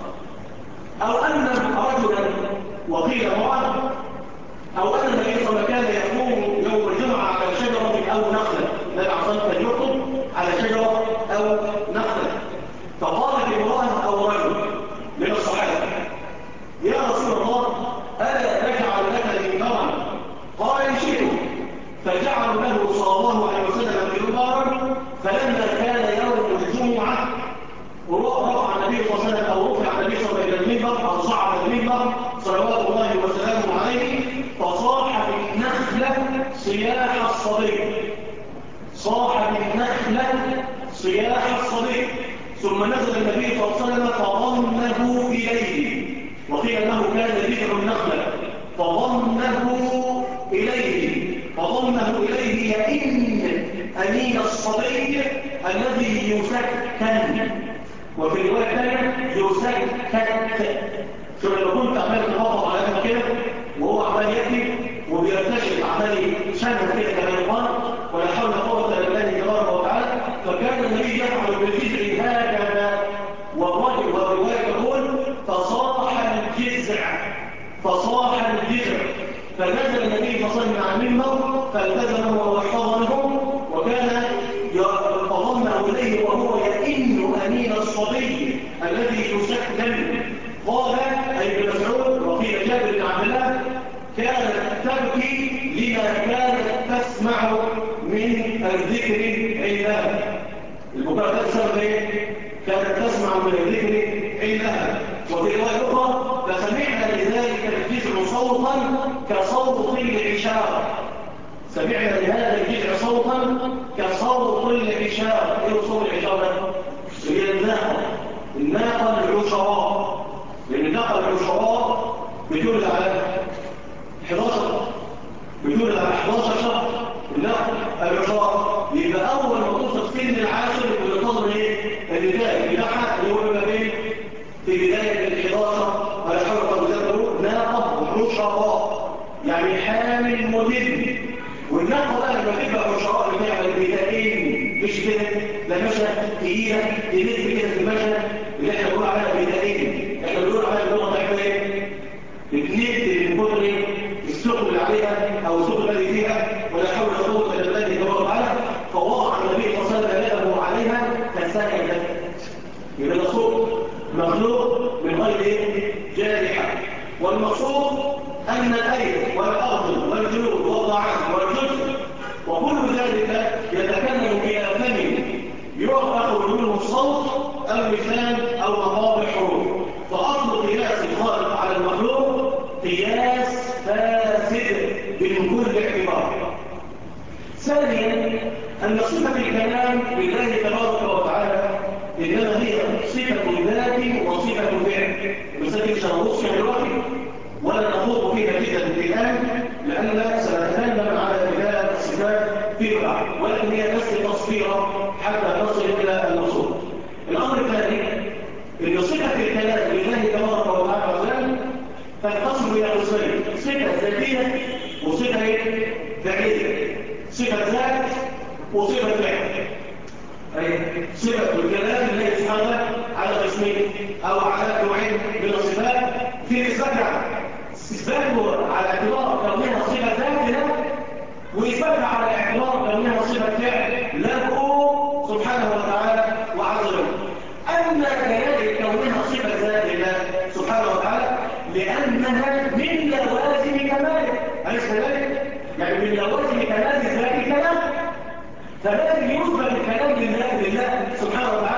او ان رجلا وقيل امراه، او ان النبي صلى الله عليه وسلم كان يقوم يوم الجمعه على شجره او نخله، النبي عليه الصلاه والسلام كان يخطب على شجره او نخله، فقالت امراه او رجل من الصحابه: يا رسول الله، الا نجعل لك منبرا؟ قال: ان شئتم. فجعلوا له صلى الله عليه وسلم منبرا، فلما كان يوم الجمعه رفع النبي صلى الله عليه وسلم او رفع النبي صلى الله عليه وسلم المنبر او صعد المنبر صلوات الله وسلامه عليه، فصاح بالنخله صياح الصبي، صاح بالنخله صياح الصبي، ثم نزل النبي صلى الله عليه وسلم فضمه اليه، وقيل انه كان ذكر النخله، فضمه اليه، فضمه اليه يئن انين الصبي الذي يسكن، وفي روايه ثانيه يسكت. شوف لما كنت عمال تخبط على اسمه كده وهو عمال يكتب وبيرتشف عمال شنه كده كما يقال، ولا حول ولا قوه الا بالله تبارك وتعالى، فكان النبي يفعل بالجزع هكذا، والرجل والروايه تقول فصاح الجزع، فصاح الجزع، فنزل النبي صلى الله عليه وسلم عن المنبر فالتزمه واحتضنه، وكان فضمه اليه وهو يئن انين الصبي الذي يسكن. قال اي ابن مسعود وقيل جابر بن عبد الله: كانت تبكي لما كانت تسمع من الذكر عندها. البكاء تسمع ايه؟ كانت تسمع من الذكر عندها. وفي روايه اخرى: فسمعنا لذلك الجزع صوتا كصوت العشار، سمعنا لهذا الجزع صوتا كصوت العشار. ايه صوت العشار؟ هي الناقه العشراء، لان الناقه العشراء بتولد على 11 بتولد على 11 شهر، الناقه العشراء، يبقى اول ما توصل سن العاشر بتنتظر ايه؟ النتاج بتاعها اللي هو بيبقى فين؟ في بدايه ال 11 ولا حول ولا قوه الا بالله، ناقه عشراء يعني حامل مدن. والناقه بقى لما تبقى عشراء بتعمل بدائين، مش كده، لا مشى تقيله تلف كده في المشى اللي احنا بنقول عليها بدائين، احنا بنقول عليها اللغه بتاعتنا ايه؟ بتنيت من كتر السوق اللي عليها او السوق الذي فيها، ولا حول ولا قوه الا بالله تبارك وتعالى. فوضع النبي صلى الله عليه وسلم يده عليها فسكتت، يبقى ده صوت مخلوق من غير ايه؟ جارحه. والمقصود ان الايد والارض والجلود والطعام والجسم وكل ذلك يتكلم بآثام يؤخذ منه الصوت او لسان او مقاطع حروف، فاصل قياس الخالق على المخلوق قياس فاسد من كل اعتبار. ثانيا ان صفه الكلام لله تبارك وتعالى انما هي صفه ذات وصفه فعل، المسائل مش هنبص دلوقتي ولا نخوض فيها جدا الان، لان سنتكلم على كتاب الصفات فيما بعد، ولكن هي بس تصفيره حتى نصل الى المقصود. الامر الثاني ان صفه الكلام لله تبارك وتعالى تنقسم الى قسمين: صفه ذاتيه وصفه فعليه، صفه ذات وصفه فعل. اي صفه الكلام لله سبحانه على قسمين او على نوعين من الصفات، في اثباته على اعتبار كونها صفه ذات له، واثباتها على اعتبار كونها صفه فعل له سبحانه وتعالى وعز وجل. اما كذلك كونها صفه ذات الله سبحانه وتعالى لانها من لوازم كماله، اليس كذلك؟ يعني من لوازم كمال ذات كلام، فلازم يثبت الكلام لله سبحانه وتعالى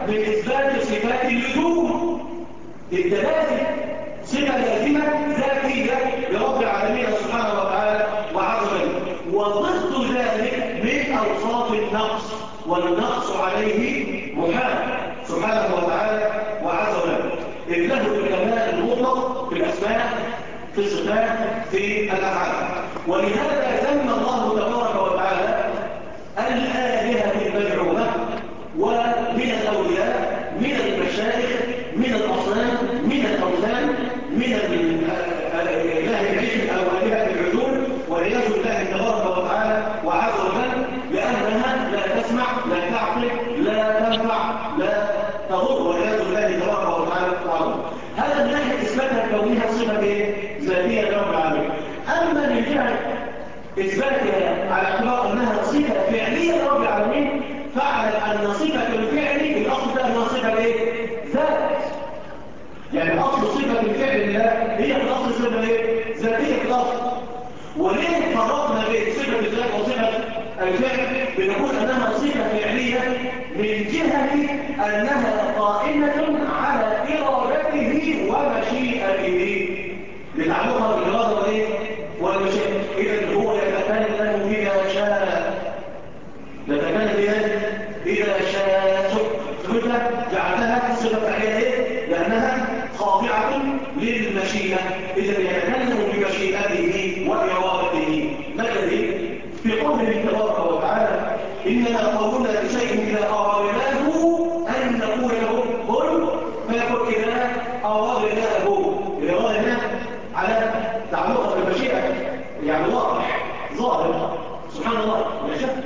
بإثبات صفات اللزوم. التلازم صفة لازمة ذاتية لرب العالمين سبحانه وتعالى وعز وجل، وضد ذلك من أوصاف النقص، والنقص عليه محال سبحانه وتعالى وعز وجل، إذ له الكمال المطلق في الأسماء، في الصفات، في الأفعال. ولهذا ذم الله تبارك وتعالى الآلهة المزعومة ومن الأولياء، من المشايخ، من الأصنام، من الأوثان، من إله العجل أو آلهة العجول، والعياذ بالله تبارك وتعالى وعز وجل، لأنها لا تسمع، لا تعقل، لا تنفع، لا تضر، والعياذ بالله تبارك وتعالى وعز وجل. هذا من ناحية إثباتها كونها صفة ذاتية لرب العالمين. أما من جهة إثباتها على اعتبار أنها صفة فعلية لرب العالمين، فاعلم أن صفة الفعل الأصل ده أنها صفة ذات. يعني أصل صفة الفعل لله هي في الأصل صفة ذاتية في الأصل. وليه فرقنا بين صفة الذات وصفة الفعل؟ بنقول أنها صفة فعلية من جهة أنها قائمة على إرادته ومشيئته، لتعلقها بالإرادة والمشيئة. إذا هو يتكلم إذا شاء، يتكلم إذا شاء. فمثل جعلها صفة فعلية لأنها خاضعة للمشيئة، إذا يتكلم بمشيئته وإرادته. مثل في قوله تبارك وتعالى: إنما قولنا لشيء إذا أردناه أن نقول له كن فيكون. إذا أردناه، الإرادة على تعلقها بالمشيئة، يعني واضح ظاهر سبحان الله. يا شيخ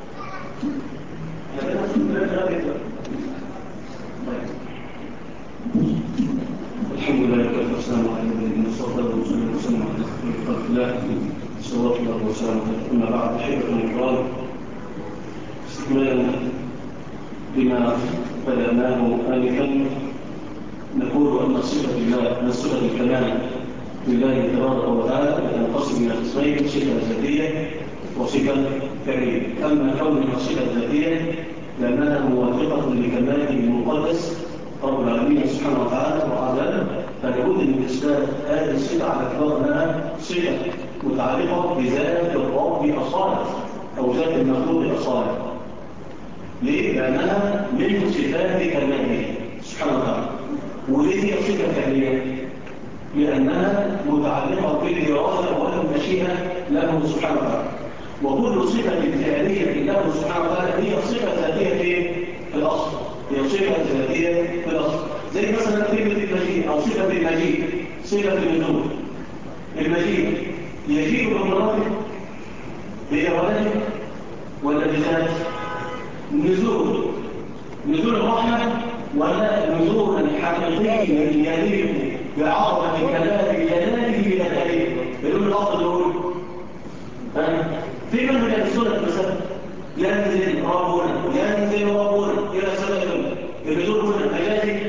الحمد لله والصلاة والسلام على نبينا محمد وسلم على خلق الله صلى الله عليه وسلم. أما بعد، أحبة الكرام، استكمالا بما بدأناه آنفا، نقول أن صفة الله، أن صفة الكمال لله تبارك وتعالى تنقسم إلى قسمين: صفة ذاتية وصفة فعلية. أما كونها صفة ذاتية لأنها موافقة لكماله المقدس رب العالمين سبحانه وتعالى وعلا، فلابد من إثبات هذه الصفة على اعتبار أنها صفة متعلقة بذات الرب أصالة أو ذات المخلوق أصالة. ليه؟ لأنها من صفات كماله سبحانه وتعالى. وليه هي صفة فعلية؟ لأنها متعلقة بالإرادة والمشيئة له سبحانه وتعالى. وكل صفة فعلية له سبحانه وتعالى هي صفة ذاتية في الأصل، هي صفة ذاتية في الأصل. زي مثلا كلمة المجيء أو صفة المجيء، صفة النزول. المجيء يجيء بمراته بإرادته ولا بذاته؟ نزول الرحمة ولا نزول الحقيقي يليق بعظمة كمال جلاله إلى ذلك؟ بدون الأصل دول في منه السنة مثلا: ينزل ربنا إلى سماء. النزول هنا مجازي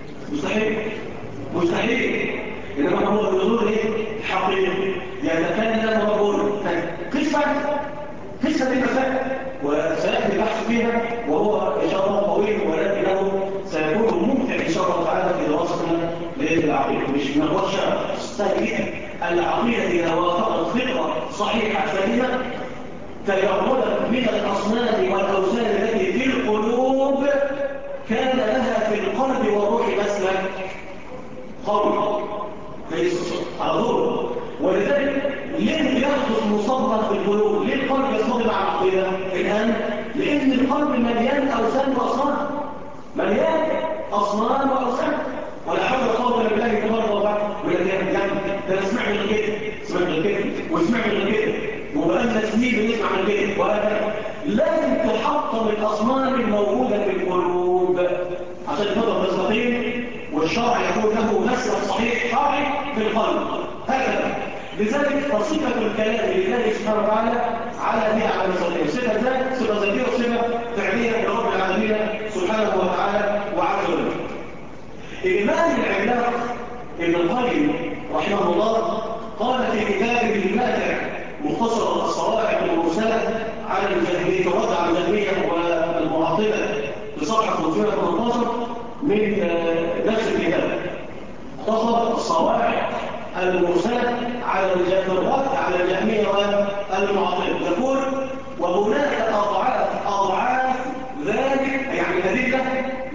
مستحيل. إنما هو النزول حقيقي، يتكلم ربنا. قصة المسائل وسيأتي البحث فيها، وهو إن شاء الله طويل، ولكنه سيكون ممتع إن شاء الله تعالى في دراستنا للعقيدة. مش من هو الشرع سهل. العقيدة إذا وافقت فطرة صحيحة سليمة تجردت من الأصنام والأوثان التي في القلوب، كان لها في القلب والروح مسلك قوي ليس على طول. ولذلك ليه يحدث مصدر في القلوب؟ ليه القلب يصطدم مع العقيدة الآن؟ لأن القلب مليان أوثان وأصنام، مليان أصنام وأوثان. ولا حول قوة بالله تبارك وتعالى. ولكن ده سمعنا من كده، وسمعنا من كده، وبقالنا سنين بنسمع من كده، وهكذا. لازم تحطم الأصنام الموجودة في القلوب عشان تفضل مستقيم، والشرع يكون له مسلك صحيح شرعي في القلب. هكذا. لذلك فصفة الكلام لله سبحانه وتعالى على مسألتين: صفة ذات، صفة ذاتية، وصفة فعلية لرب العالمين سبحانه وتعالى وعز وجل. إجمال العلاق ابن القيم رحمه الله قال في كتابه الماتع مختصر الصواعق المرسلة على الجهمية، ترد على الجهمية والمعطلة في صفحة 318: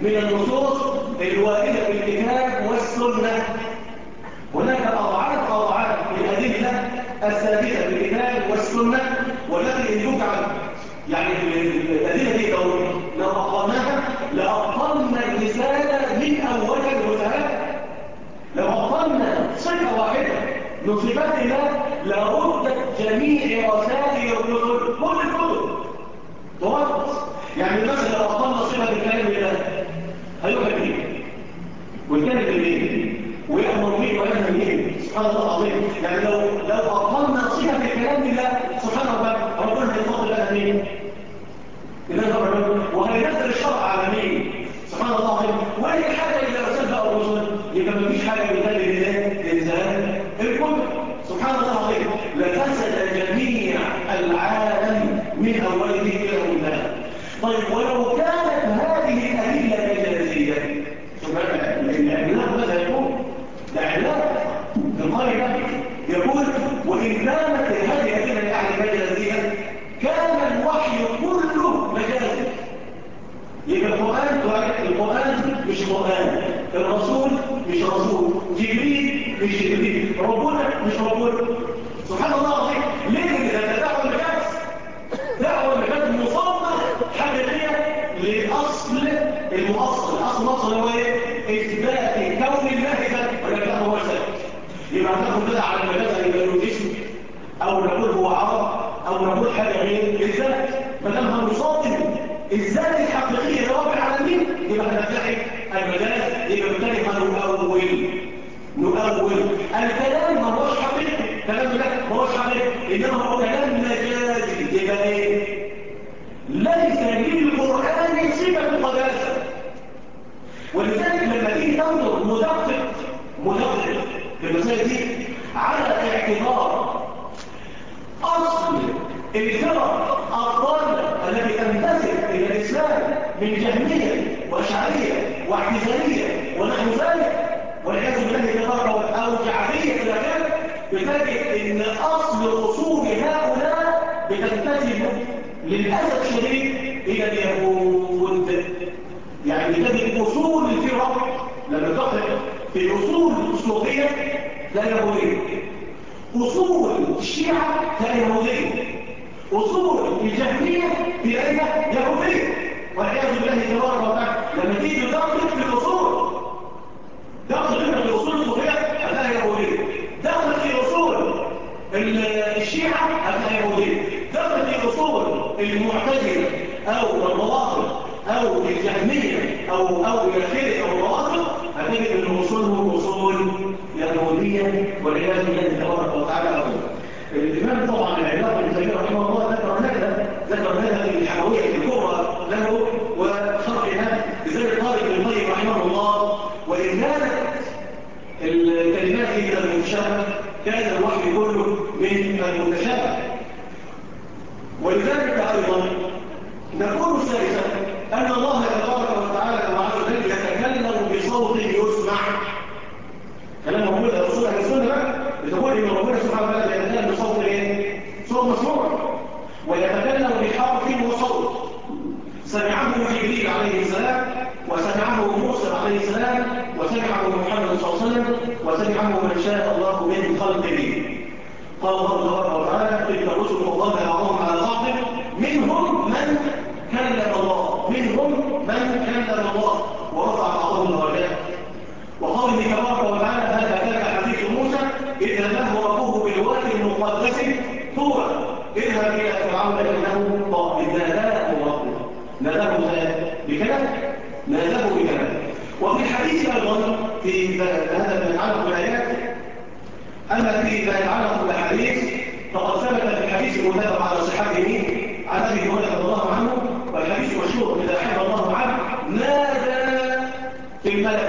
من النصوص الواردة في الكتاب والسنة. هناك أضعاف الأدلة الثابتة في الكتاب والسنة، والتي إن يجعل يعني الأدلة دي لو أقمناها لأبطلنا الرسالة من أولها لمنتهاها. لو أبطلنا صفة واحدة من صفات الله لردت جميع رسائل الرسل كل الكتب ترد. يعني مثلا لو أبطلنا صفة الكلام لله هيروح الدين والكلام لله ويأمر مين وينهى مين. سبحان الله العظيم. يعني لو أبطلنا صفة الكلام لله سبحان الله ربنا هيفضل لنا مين؟ وهينزل الشرع على مين؟ سبحان الله العظيم. وأي حاجة إذا أرسل بقى الرسل يبقى مفيش حاجة بتدل لإنزال الكتب. سبحان الله العظيم. لفسد جميع العالم من أوله إلى منتهى. طيب ولو كانت هذه الأدلة مجازية الإعلام ماذا يكون؟ الإعلام القائمة يقول وإن كانت هذه الأدلة مجازية كان الوحي كله مجازي. يبقى القرآن مش قرآن، الرسول مش رسول، جبريل مش جبريل، ربنا مش ربنا. سبحان الله العظيم. ليه ده دعوة المجاز؟ دعوة المجاز مصادرة حقيقية لأصل المؤصل. الأصل المؤصل هو إثبات كون الله ذات ولكن هو ذات. يبقى ناخد كده على المجاز اللي يبقى له جسم أو نقول هو عرض أو نقول حاجة غير الذات. فلما نصادم الذات الحقيقية لرب العالمين يبقى هنفتحي المجاز. يبقى بالتالي نؤول الكلام ما هوش حقيقي. كلام ده ما هوش حقيقي إنما هو كلام مجازي. يبقى إيه؟ ليس للقرآن صفة القداسة. ولذلك لما تيجي تنظر مدقق في المسائل دي على اعتبار أصل الفرق الضالة التي تنتسب إلى الإسلام من جهمية وأشعرية واعتزالية ونحو ذلك والعياذ بالله تبارك أو جعلية إلى ذلك، بتجد إن أصل أصول هؤلاء بتنتسب للأسف الشديد إلى اليهود. يعني تجد أصول الفرق لما تقرأ في أصول الصوفية لا يهودية، أصول الشيعة لا يهودية، أصول الجهمية تلاقيها يهودية والعياذ بالله تبارك وتعالى. لما تيجي تدقق في الأصول دخل في أصول الصوفية هتلاقيها يهودية، دخل في أصول الشيعة هتلاقيها يهودية، دخل في أصول المعتزلة أو الروافض أو الجهمية أو الأخير أو الروافض هتجد أن أصولهم أصول يهودية والعياذ بالله تبارك وتعالى. الإمام طبعا العلاقة الإنسانية رحمه الله ذكر لها في الحموية الكبرى له وشرحها لذلك قال ابن القيم رحمه الله وإن كانت الكلمات من المتشابه كان الوحي كله من المتشابه. ولذلك أيضا نقول ثالثا أن الله تبارك وتعالى وعز وجل يتكلم بصوت يسمع. كلام موجود على رسول الله السنة بقى بتقول إن ربنا سبحانه وتعالى يتكلم بصوت إيه؟ صوت مسموع، ويتكلم بحرف وصوت سمعه جبريل عليه السلام وسمعه موسى عليه السلام وسمعه محمد صلى الله عليه وسلم وسمعه من شاء الله من خلقه. قال الله تبارك وتعالى تلك الرسل فضلنا بعضهم على بعض منهم من كلم الله ورفع بعضهم درجات. وقوله تبارك وتعالى هذا كان حديث موسى إذ ناداه ربه بالوادي المقدس طوى اذهب إلى فرعون إنه طاغى. ناداه ربه ناداه بكلام وفي الحديث أيضا في هذا يتعلق بالآيات أما في ما يتعلق بالحديث فقد ثبت في الحديث المتفق على صحته عن أبي هريرة رضي الله عنه والحديث مشهور إذا أحب الله عبد نادى في الملك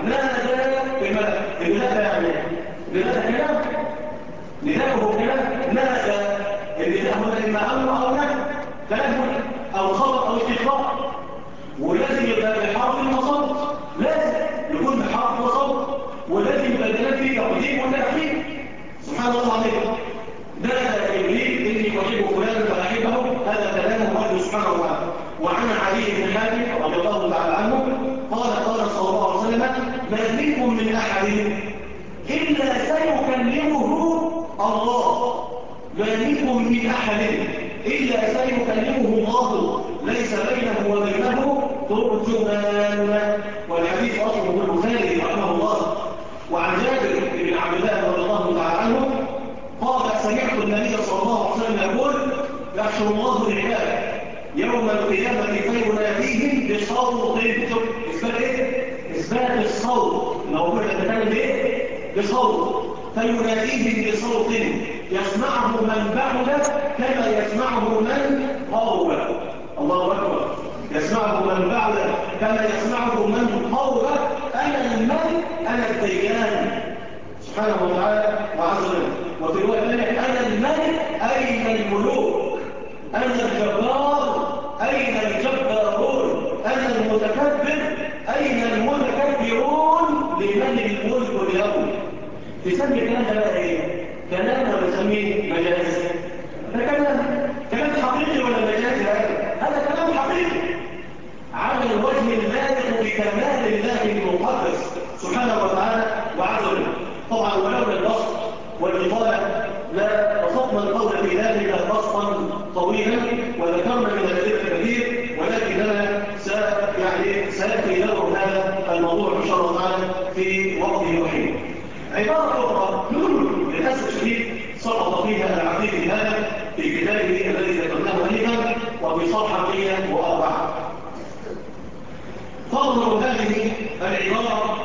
النداء يعني نداء كلام نداءه كلام نادى. النداء هو إما أمر أو نهي كلام أو خبر أو استخبار، ولازم يبقى بحرف وصوت، لازم يكون بحرف وصوت، ولازم يبقى الكلام فيه تقديم وتأخير. سبحان الله العظيم. نادى جبريل إني أحب فلانا فأحبه، هذا كلام الله سبحانه وتعالى. وعن علي بن حاتم رضي الله تعالى عنه منكم من أحد إلا سيكلمه الله. ما منكم من أحد إلا سيكلمه الله ليس بينه وبينه ترجمان. والحديث أصله ابن البخاري رحمه الله. وعن جابر بن عبد الله رضي الله تعالى عنه قال سمعت النبي صلى الله عليه وسلم يقول يحشر الله العباد يوم القيامة فيناديهم بصوت. إثبات إيه؟ إثبات الصوت. لو قلنا نتكلم إيه؟ بصوت. فيناديهم بصوت يسمعه من بعد كما يسمعه من قرب. الله أكبر. يسمعه من بعد كما يسمعه من قرب. أنا الملك أنا الديان سبحانه وتعالى وعز وجل. وفي رواية ثانية أنا الملك أين الملوك، أنا الجبار أين الجبارون، أنا المتكبر أين المتكبرون، لمن الملك اليوم. تسمي الكلام ده بقى ايه؟ كلام ولا تسميه مجاز؟ ده كلام حقيقي ولا مجازي؟ هذا كلام حقيقي على الوجه اللائق بكمال الله المقدس سبحانه وتعالى وعز وجل. طبعا ولولا البسط والإطالة لا بسطنا القول في ذلك بسطا طويلا وذكرنا من الأدلة الكثير، ولكننا سيأتي له هذا الموضوع إن شاء الله تعالى في وقته الوحيد. عبارة أخرى للأسف الشديد سقط فيها العديد هذا في كتابه الذي ذكرناه أيضا وفي صفحة 104. تظهر هذه العبارة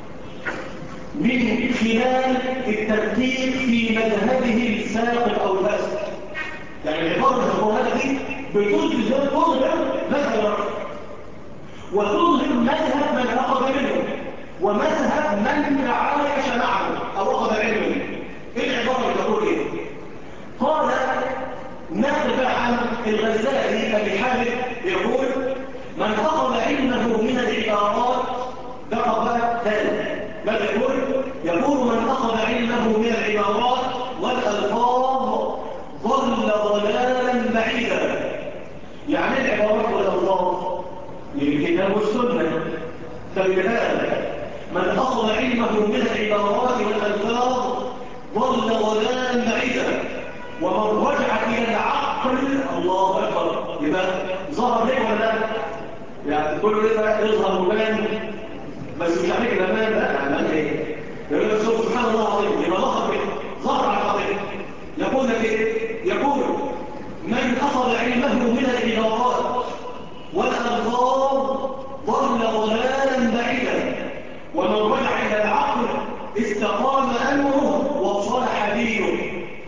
من خلال الترتيب في مذهبه الساقط أو الفاسد. يعني العبارة القرآنية دي تظهر مذهب وتظهر مذهب من أخذ منه ومذهب من تعايش معه أو أخذ علمه. إيه العبارة تقول إيه؟ قال نافع عن الغزالي أبي حامد يقول من أخذ علمه من العبارات دقق ذلك. ماذا يقول؟ يقول من أخذ علمه من العبارات والألفاظ ضل ضلالا بعيدا. يعني العبارات والألفاظ للكتاب والسنة. فبالتالي من أخذ علمه من العبارات والألفاظ ضل ضلالا بعيدا. ومن رجع إلى العقل الله أكبر يبقى ظهر ليه ولا لا؟ يعني كل ده يظهر مبان بس مش عليك الأمان. لا الأمان إيه؟ يقول لك سبحان الله العظيم يبقى ظهر على الخطيئة. يقول لك إيه؟ يقول من أخذ علمه من العبارات والألفاظ ضل ضلالا بعيدا. ومن رجع إلى العقل استقام أمره وصلح دينه.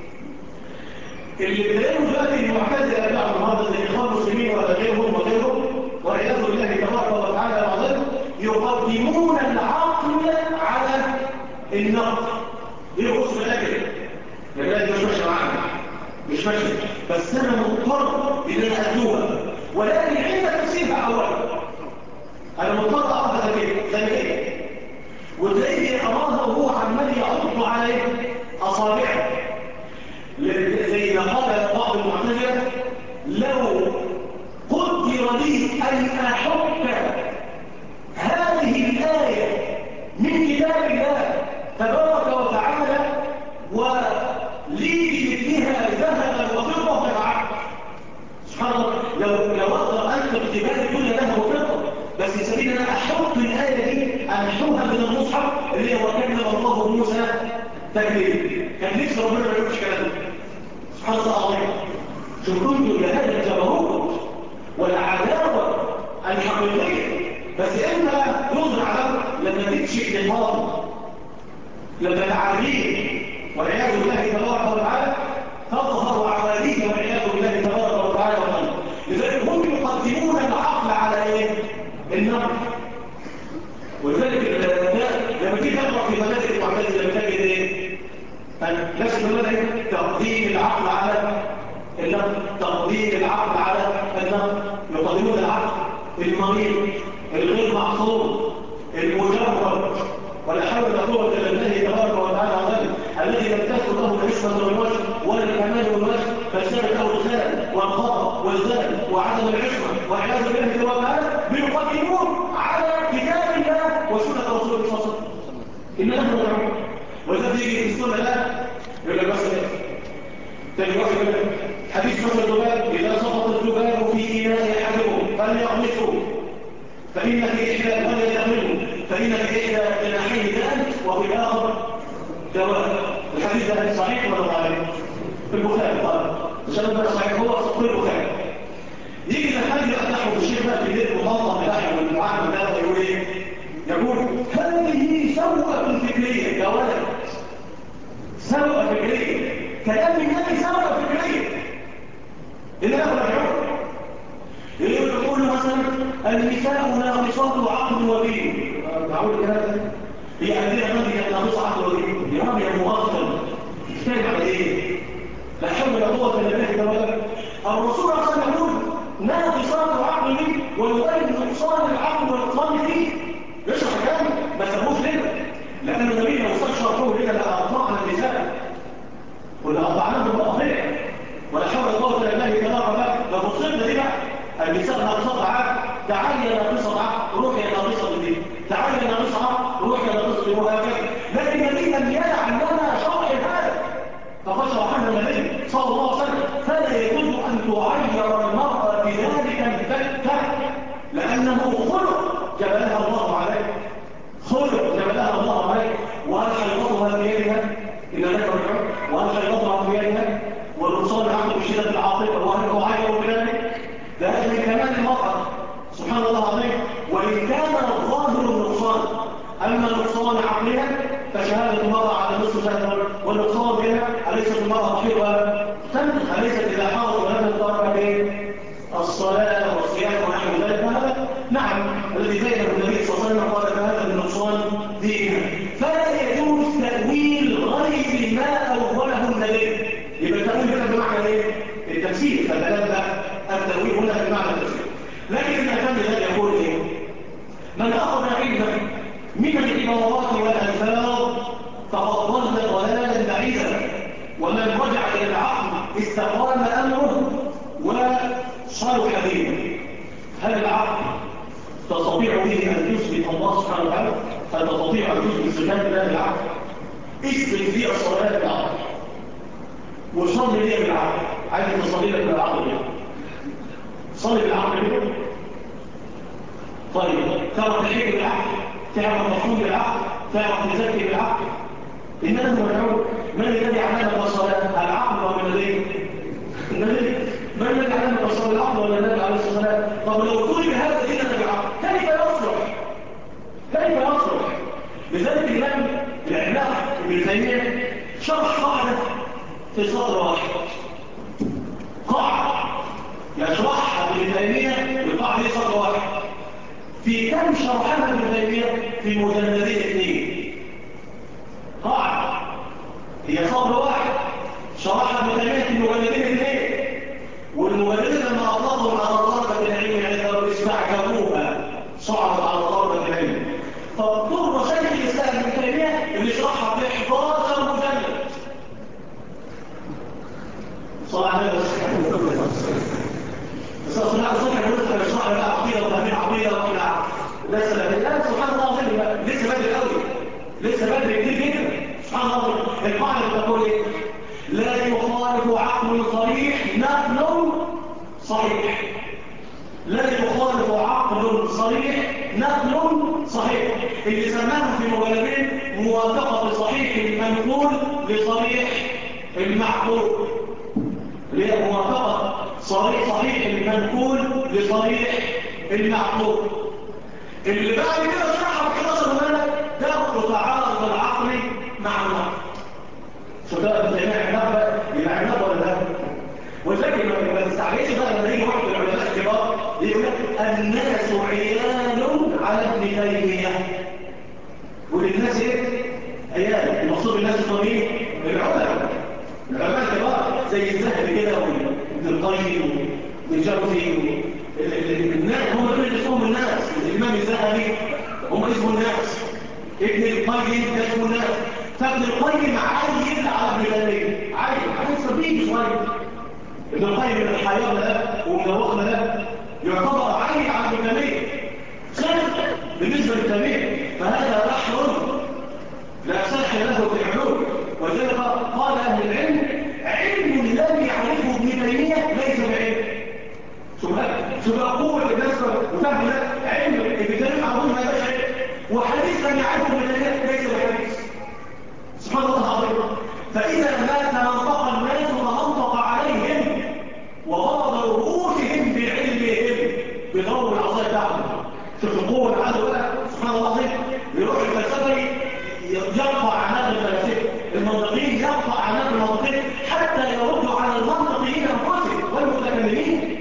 اللي بدأوا دلوقتي المعتزلة بتاعهم النهارده زي إخوان المسلمين ولا غيرهم والعياذ بالله تبارك وتعالى وعظيم يقدمون العقل على النقد. يقص بالأجل يا دي مش ماشي معانا مش ماشي بس أنا مضطر إن أنا أدوها، ولكن عند تفسيرها أولا أنا مضطر أخذها كده زي كده وتلاقيه يقراها وهو عمال يعض على أصابعه زي ما قال بعض المعتزلة لو قدر لي أن أحك هذه الآية من كتاب الله تبارك وتعالى ولي بمثلها ذهبا وفضة فالعقل سبحان الله. لو أقدر أنت اكتبالي كل ذهب وفضة بس سبيل أنا أحط الآية دي أنحوها من المصحف اللي هو كلم الله موسى تكليم. كان نفسي ربنا ما يقولش كلام سبحان الله العظيم. شو كنت لهذا الجبروت والعداوة الحقيقية. بس انت يظهر على لما تكشف للماضي لما العالمين والعياذ بالله تبارك وتعالى تظهر عواليه والعياذ بالله تبارك وتعالى وخلق. لذلك هم يقدمون العقل على ايه؟ النقل. ولذلك لما تيجي تقرا في مبادئ المعتزله بتجد ايه؟ نفس المبادئ تقديم العقل على النقل. تقديم العقل على النقل. يقدمون العقل المريض الغير معصوم المجرد ولا حول ولا قوه الا بالله تبارك وتعالى عظيم الذي لم تكن له العصمه والوجه ولا الكمال والوجه فاشتبك له الخلل والخطا والزلل وعدم العصمه والعياذ بالله تبارك وتعالى بيقدمون على كتاب الله وسنه رسول الله صلى الله عليه وسلم. نصفه فإن في إحدى ولا يتقلبه فإن في إحدى جناحيه دان وفي الآخر دواء. الحديث ده صحيح ولا ضعيف؟ في البخاري طبعا عشان يبقى صحيح هو في البخاري. يجي الحاج يفتحه الشيخ بقى في الليل مطلع بتاعه والمعلم ده يقول ايه؟ يقول هذه سوءة فكرية يا ولد، سوءة فكرية، كلام النبي سوءة فكرية. إذا لا رجعوا يقول مثلا النساء ناقصات عقل ودين. معقول كده؟ هي عندنا نبي كانت ناقصة عقل ودين يا رب يا مغفل اشتغل على ايه؟ لا حول ولا قوة الا بالله. الرسول صلى الله عليه وسلم يقول ناقصات عقل والغير نقصان العقل والنقصان فيه. يشرح كلام ما سموش لنا، لأن النبي لو وصل شرحه لنا لأطلقنا النساء ولا أطعناهم بأطيع ولا حول ولا قوة الا بالله. كلام بقى لو وصلنا دي بقى النساء ناقصات عقل، تعالي يا ناقصة عقل روح يا ناقصة بدين، تعالي يا ناقصة عقل روح يا ناقصة بدين، وهكذا. لكن النبي لم يدع لنا شرح هذا، فقد شرحنا النبي صلى الله عليه وسلم. فلا يجوز أن تعير المرأة بذلك الفتة، لأنه خلق جبلها الله عليه، خلق جبلها الله عليه. وهل حيضتها في يدها إن لك رجعون؟ وهل حيضتها في يدها والرسول عنده بشدة العاطفة وهل تعير بذلك؟ ده من كمال المرأة سبحان الله العظيم. وإن كان الظاهر النقصان، أما نقصان عقلها فشهادة المرأة على نصف شهادة، والنقصان بها أليست المرأة محيطها تنقص، أليست إذا حاضر ولم تترك الصلاة والصيام ونحو ذلك؟ هذا نعم الذي بينه النبي صلى الله عليه وسلم قال فهذا من نقصان دينها. فلا يجوز تأويل غير ما أوله النبي. يبقى التأويل هنا بمعنى ايه؟ التفسير، فتنبه التأويل هنا بمعنى التفسير. لكن الأفندي ده يقول ايه؟ من أخذ علما من العبارات والألفاظ فقد ضل ضلالا بعيدا، ومن رجع إلى العقل استقام أمره وصلح دينه. هل العقل تستطيع به أن تثبت الله سبحانه وتعالى؟ هل تستطيع أن تثبت صفات الله بالعقل؟ اثبت لي الصلاة بالعقل وصلي لي بالعقل. عايز تصلي لك بالعقل ليه؟ صلي بالعقل ليه؟ طيب تعرف تحكي بالعقل، تعرف تصوم بالعقل، تعرف تزكي بالعقل. إنما المدعو من الذي علمك الصلاة؟ العقل ولا الذي؟ النبي. من الذي علمك الصلاة؟ العقل ولا النبي عليه الصلاة والسلام؟ طب لو طلب هذا ديننا بالعقل كيف يصلح؟ كيف يصلح؟ لذلك الإمام العلامة ابن تيمية شرح قاعدة في سطر واحد، قاعدة يشرحها ابن تيمية بالقاعدة في سطر واحد. في كم شرحها ابن تيمية؟ في مجلدين 2. قاعدة هي سطر واحد شرحها ابن تيمية في مجلدين 2، والمجلدين لما أطلقوا على طلبة العلم يعني لو استعجبوها صعبت على طلبة العلم، فاضطر شيخ الإسلام ابن تيمية اللي شرحها ب 11 مجلد. صلى عليه وسلم. بس أصلا الصحيح قلت أنا أشرح لك عقيدة وفهمين عقيدة وإحنا لا سلام. الآن سبحان الله العظيم لسه بدري قوي، لسه بدري كتير جدا. سبحان الله العظيم القاعدة بتقول إيه؟ لا يخالف عقل صريح نقل صحيح. لا يخالف عقل صريح نقل صحيح. اللي سماه في مجلدين موافقة صحيح المنقول لصريح المعقول، اللي هي موافقة صحيح المنقول لصريح المعقول. اللي بعد كده شرحه في 11 مجلد ده تعارض العقل مع النقل. فده بتعمل عناب يبقى عناب ولا لا؟ ولكن ما تستعجلش بقى لما يجي واحد من العلماء الكبار يقول لك الناس عيال على ابن تيمية. وللناس ايه؟ عيال. المقصود بالناس الطبيعي العلماء الكبار زي الذهبي كده وابن القيم والجوزي. الناس هم دول اللي اسمهم الناس. الامام الذهبي هم اسمه الناس، ابن القيم ده اسمه الناس. فابن القيم عايز على ابن تيمية، عايز صبي شويه. ابن القيم من الحياة ده ومدوخنا ده يعتبر عالي على ابن تيمية خلق بالنسبة للتيمية. فهذا بحر لا صح له في العلوم. ولذلك قال أهل العلم علم الذي يعرفه ابن تيمية ليس بعلم. شو بقى قوة الناس وفهم ده علم ابن عظيم ما يبقاش علم، وحديث لم يعرفه ابن ليس بحديث. سبحان الله العظيم. فإذا مات منطق الناس ومنطق عليهم وغضب رؤوسهم بعلمهم بضوء العصاية بتاعهم. شوف القوة العدو بقى سبحان الله العظيم. يروح الفلسفي يقطع عناق الفلاسفة، المنطقيين يقطع عناق المنطقيين حتى يردوا على المنطقيين انفسهم والمتكلمين.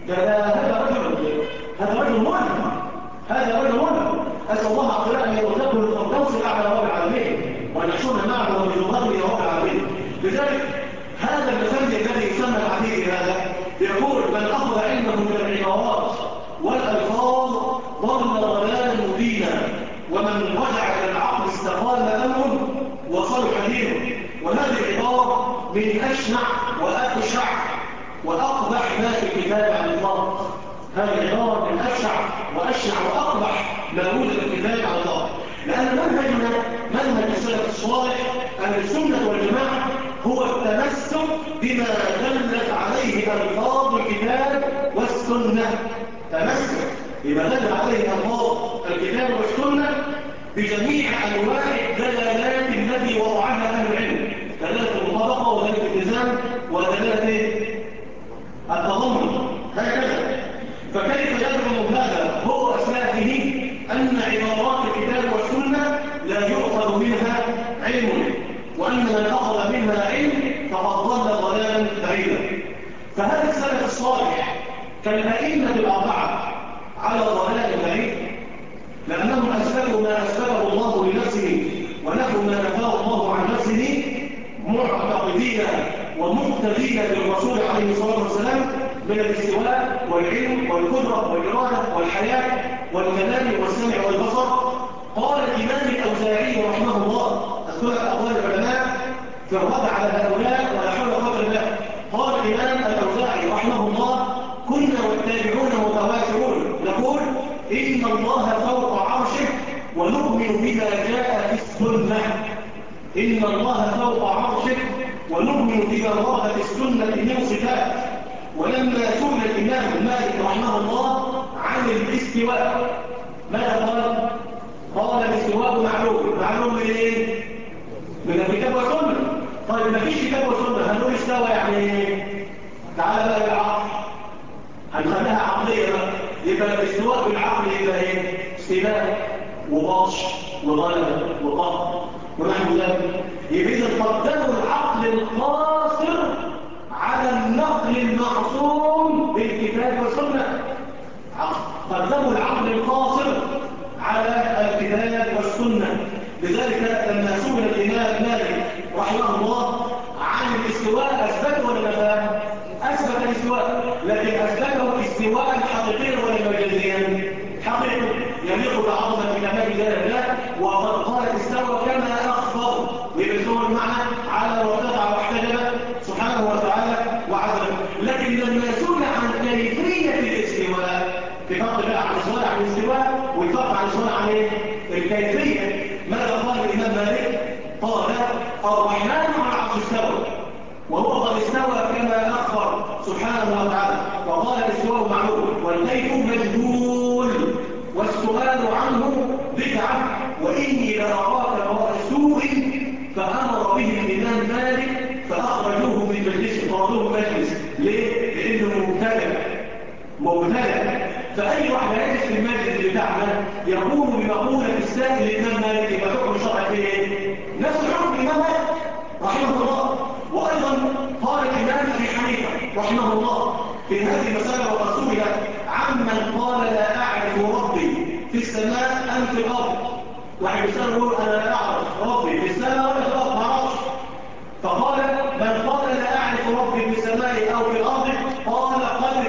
هذا رجل مهم، هذا رجل مهم. أسأل الله عز أن يرزقه الفردوس الأعلى رب العالمين وأن يحشرنا معه وبجواره يا رب العالمين. لذلك هذا المثل الذي يسمى الحديث هذا يقول من أخذ علمه من العبارات والألفاظ ضل ضلالا مبينا، ومن رجع إلى العقل استقام أمره وصلح دينه. وهذه العبارة من أشنع وأبشع وأقبح ما في الكتاب عن الله. هذه العبارة من أشنع وأقبح ما وجد في الكتاب عن الله، لأن منهجنا منهج السلف الصالح أهل السنة والجماعة هو التمسك بما دلت عليه ألفاظ الكتاب والسنة. تمسك بما دلت عليه ألفاظ الكتاب والسنة بجميع أنواع الدلالات التي وضعها أهل العلم، دلالة المطابقة ودلالة الالتزام ودلالة التضمن هكذا. فكيف يزعم هذا هو أسلافه أن عبارات الكتاب والسنة لا يؤخذ منها علم، وأن من أخذ منها علم فقد ضل ضلالا بعيدا. فهذا السلف الصالح كالأئمة الأربعة على ضلال بعيد، لأنهم أثبتوا ما أثبته الله لنفسه ونفوا ما نفاه الله عن نفسه، معتقدين ومقتدين بالرسول عليه الصلاة والسلام من الاستواء والعلم والقدرة والإرادة والحياة والكلام والسمع والبصر. قال الإمام الأوزاعي رحمه الله، أذكر أقوال العلماء في الرد على هؤلاء ولا حول ولا قوة إلا بالله. قال الإمام الأوزاعي رحمه الله: كنا والتابعون متواترون نقول إن الله فوق عرشه ونؤمن بما جاء في السنة. إن الله فوق عرشه ونؤمن بما ورد في السنة من صفات. ولما سئل الإمام مالك رحمه الله عن الاستواء ماذا قال؟ قال الاستواء معلوم من ايه؟ من الكتاب والسنة. طيب ما فيش كتاب والسنة هنقول استوى يعني ايه؟ تعالى بقى بالعقل، هنخليها عقلية بقى. يبقى الاستواء بالعقل يبقى ايه؟ استواء وباطش وغلبة وقهر ونحو ذلك. يبقى إذا قدموا العقل القاصر على النقل المعصوم بالكتاب والسنة. قدموا العقل القاصر على الكتاب والسنة. لذلك لما سئل الإمام مالك رحمه الله عن الاستواء أثبت ولا لا؟ أثبت الاستواء، لكن أثبته استواء حقيقيا ولا مجازيا؟ حقيقي يليق بعظمة كمال جلال الله، وقد قال استوى كما أخبر، ويبسوه المعنى على وارتفع واحتجب سبحانه وتعالى وعزل. لكن لما سئل عن كيفية الاستواء، في فرق بقى عن السؤال عن الاستواء والفرق عن السؤال عن الكيفية، ماذا قال الإمام مالك؟ قال الرحمن على العرش استوى، وهو قد استوى كما أخبر سبحانه وتعالى، وقال الاستواء معلوم والكيف مجهول والسؤال عنه بدعة، وإني لأراك رسول. فأمر به الإمام مالك فأخرجوه من مجلسه، طردوه مجلس. ليه؟ لأنه مبتدع. فأي واحد يجلس في المجلس بتاعنا يقول بمقولة السائل الإمام مالك يبقى حكم شرعي ايه؟ نفس حكم الإمام مالك رحمه الله. وأيضا قال الإمام أبي حنيفة رحمه الله في هذه المسألة وقد عمن قال لا أعرف ربي في السماء أم في الأرض. واحد يسأل يقول أنا لا أعرف ربي في السماء ولا في الأرض، ما أعرفش. فقال من قال لا أعرف ربي في السماء أو في الأرض قال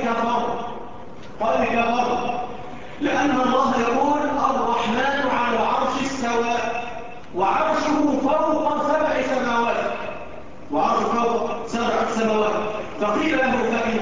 قد كفر، لأن الله يقول الرحمن على العرش استوى وعرشه فوق 7 سماوات، وعرشه فوق 7 سماوات. فقيل له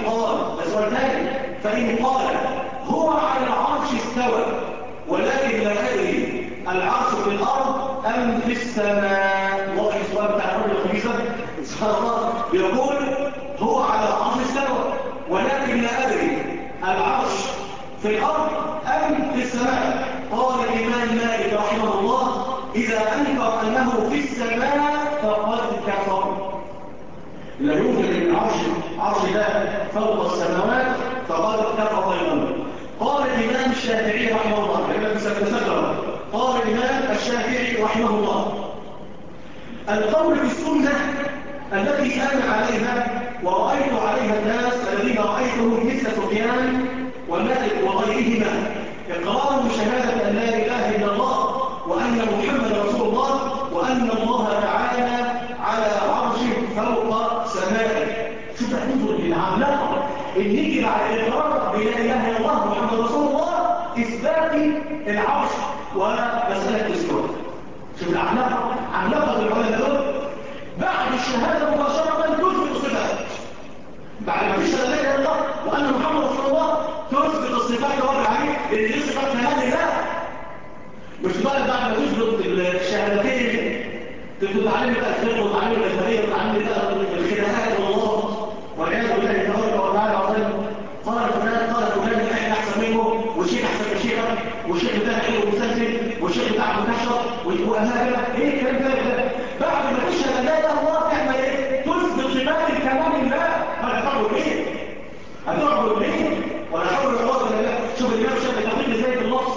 فإن قال هو على العرش استوى ولكن لا أدري العرش في الأرض أم في السماء. واضح السؤال بتاع الرجل الخبيثة سبحان الله، بيقول هو على العرش استوى ولكن لا أدري العرش في الأرض أم في السماء؟ قال الإمام مالك رحمه الله إذا أنكر أنه في السماء فقد كفر. لا يمكن أن العرش ده فوق السماوات فقد كفر أيضا. قال الإمام الشافعي رحمه الله، قال الإمام الشافعي رحمه الله القول في السنة التي أنا عليها ورأيت عليها الناس الذين رأيتهم مثل سفيان ومالك وغيرهما إقرار بشهادة أن لا إله إلا الله وأن محمد رسول الله وأن الله تعالى على عرشه فوق سمائه. شوف انظر للعلاقة اللي يجي بعد الإقرار بلا إله إلا الله محمد رسول الله إثبات العرش ومسألة الإسلام. شوف العلاقة، علاقة بالعلماء دول بعد الشهادة مباشرة تثبت الصفات. بعد ما تشهد لا اله الا الله وان محمد رسول الله تثبت الصفات اللي عليه اللي دي صفات كمال لله. مش بقى بعد ما تثبت الشهادتين تتعلم بقى الفقه وتعلم الازهريه وتعلم بقى الخناقات والله والعياذ بالله تبارك وتعالى عظيم. قال فلان احنا احسن منه والشيخ احسن من شيخك والشيخ بتاعك حلو ومسلسل والشيخ بتاعك مكشر وهكذا. ايه الكلام ده؟ بعد ما تشهد لا اله الا الله تعمل ايه؟ تثبت صفات الكمال لله. هتعبد ليه؟ هتعبد ليه؟ ولا حول ولا قوه الا بالله. شوف الامام الشافعي تقول ازاي بالنص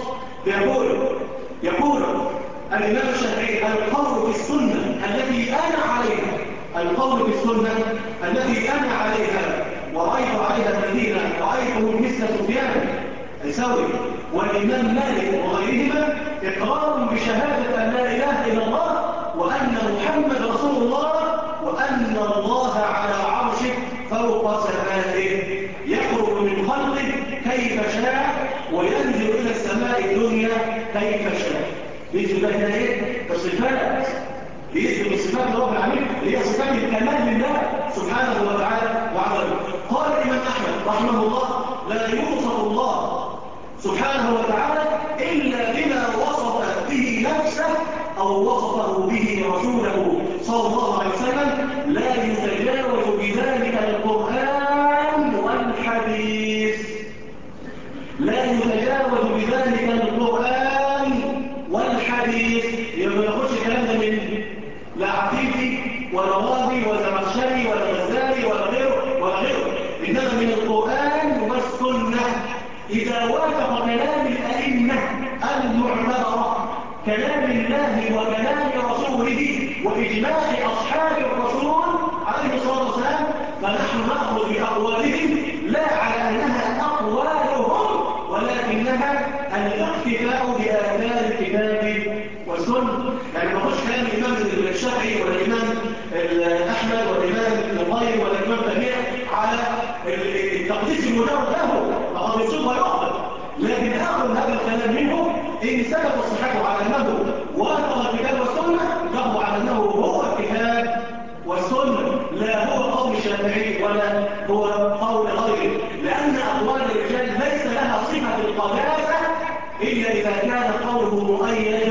يقول الامام الشافعي القول في السنه التي انا عليها، القول في السنه التي انا عليها ورأيت عليها الذين رأيتهم مثل سفيان الثوري والإمام مالك وغيرهما إقرار بشهادة أن لا إله إلا الله وأن محمد رسول الله وأن الله على عرشه فوق سمائه يخرج من خلقه كيف شاء وينزل إلى السماء الدنيا كيف شاء. بيجي بقى ايه؟ الصفات بيثبت الصفات لرب العالمين اللي هي صفات الكمال لله سبحانه وتعالى وعلا. قال الإمام أحمد رحمه الله لا يوصف الله سبحانه وتعالى إلا بما وصف به نفسه أو وصفه به رسوله صلى الله عليه وسلم لا يتجاوز بذلك القرآن والحديث. لا يتجاوز بذلك القرآن والحديث. يبقى يخش الكلام ده من لا عفيفي ولا راضي ولا زمخشري ولا غزالي ولا غيره إنما من القرآن والسنة. إذا وافق كلام الأئمة المعتبرة كلام الله وكلام رسوله وإجماع أصحاب الرسول عليه الصلاة والسلام فنحن نأخذ بأقوالهم لا على أنها أقوالهم ولكنها الاقتفاء بآثار الكتاب والسنة. يعني ما هوش كلام الإمام الشافعي ولا الإمام أحمد ولا الإمام القيم ولا الإمام تيمية على التقديس المجرد له فقد يصيب ويؤخذ، لكن آخذ هذا الكلام منه إن ثبت الصحابة على أنه وافق الكتاب والسنة فهو على أنه هو الكتاب والسنة لا هو قول الشافعي ولا هو قول غيره، لأن أقوال الرجال ليس لها صفة القداسة إلا إذا كان قوله مؤيد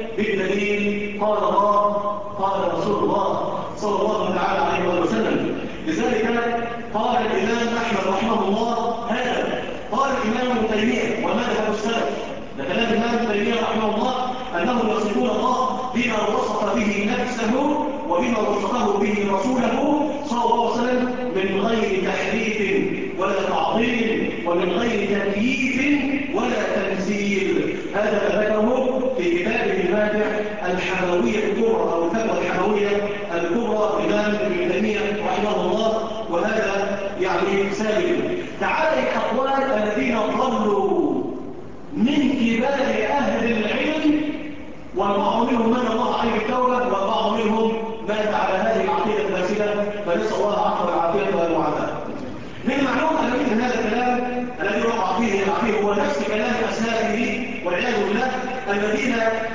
بالدليل قال الله قال رسول الله صلى الله تعالى عليه وسلم. لذلك قال الإمام أحمد رحمه الله هذا. قال الإمام ابن تيمية ومذهب السلف ده كلام الإمام ابن تيمية رحمه الله أنهم يصفون الله بما وصف به نفسه وبما وصفه به رسوله صلى الله عليه وسلم من غير تحريف ولا تعطيل ومن غير تكييف ولا تمثيل. هذا ما ذكره في كتابه الماتع الحموية الكبرى أو الفتوى الحموية الكبرى الإمام ابن تيمية رحمه الله، وهذا يعني سابق. تعالى الأقوال الذين ضلوا من كبار أهل العلم والبعض منهم من الله عليه التوبة والبعض منهم مات على هذه العقيدة الفاسدة فنسأل الله عفو العافية والمعافاة. من المعلوم أن مثل هذا الكلام الذي وقع فيه هو نفس كلام أسلافه والعياذ بالله الذين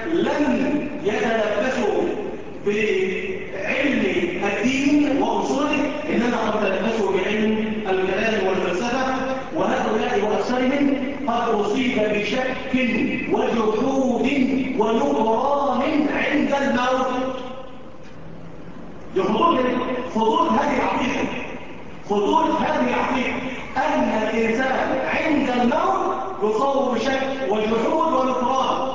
لم يتلبسوا بعلم الدين وأصوله إنما قد تلبسوا بعلم الكلام والفلسفة، وهؤلاء وأكثرهم قد أصيب بشك وجحود ونكران عند الموت. خطوط هذه العقيدة أن الإنسان عند الموت يصاب بشك والجحود والنكران،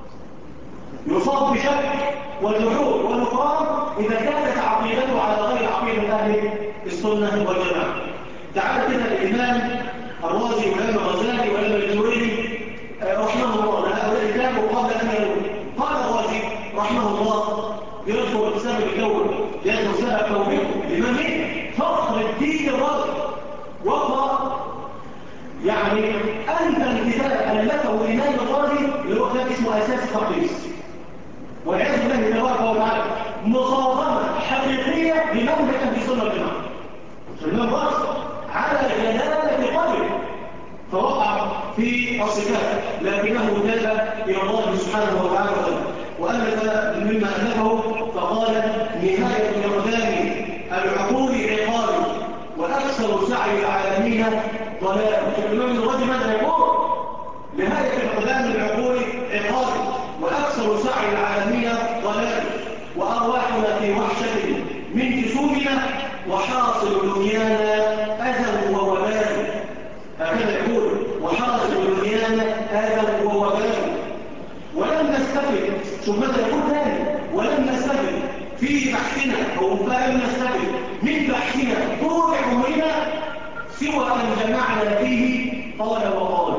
يصاب بشك والجحود والنكران إذا كانت عقيدته على غير عقيدة أهل السنة والجماعة. تعال كده الإمام الرازي والإمام الغزالي والإمام الجويني رحمه الله، هؤلاء كانوا قبل أن يموت. قال الرازي رحمه الله يذكر السبب الأول، يذكر سبب توبته الإمام فخر الدين الرازي، وقال يعني أنت الكتاب ألفه الإمام الرازي اللي هو كان اسمه أساس التقديس، والعياذ بالله تبارك وتعالى مصادمة حقيقية لمنهج أهل السنة والجماعة. الإمام الرازي على جلالة قدره فوقع في الصفات، لكنه تاب إلى الله سبحانه وتعالى وألف مما ألفه فقال: نهاية الأقدام العقول عقال، وأكثر سعي العالمين ضلال. الإمام الرازي ماذا يقول؟ نهاية الأقدام العقول عقال، وأكثر سعي العالمين ضلال، وأرواحنا في وحشة من جسومنا، وحاصل دنيانا أذى ووبال. هكذا يقول: وحاصل دنيانا أذى ووبال. ولم نستفد، شوف ماذا يقول ثاني: ولم نستفد في بحثنا أو فلم نستفد من بحثنا طول عمرنا سوى أن جمعنا فيه قال وقال.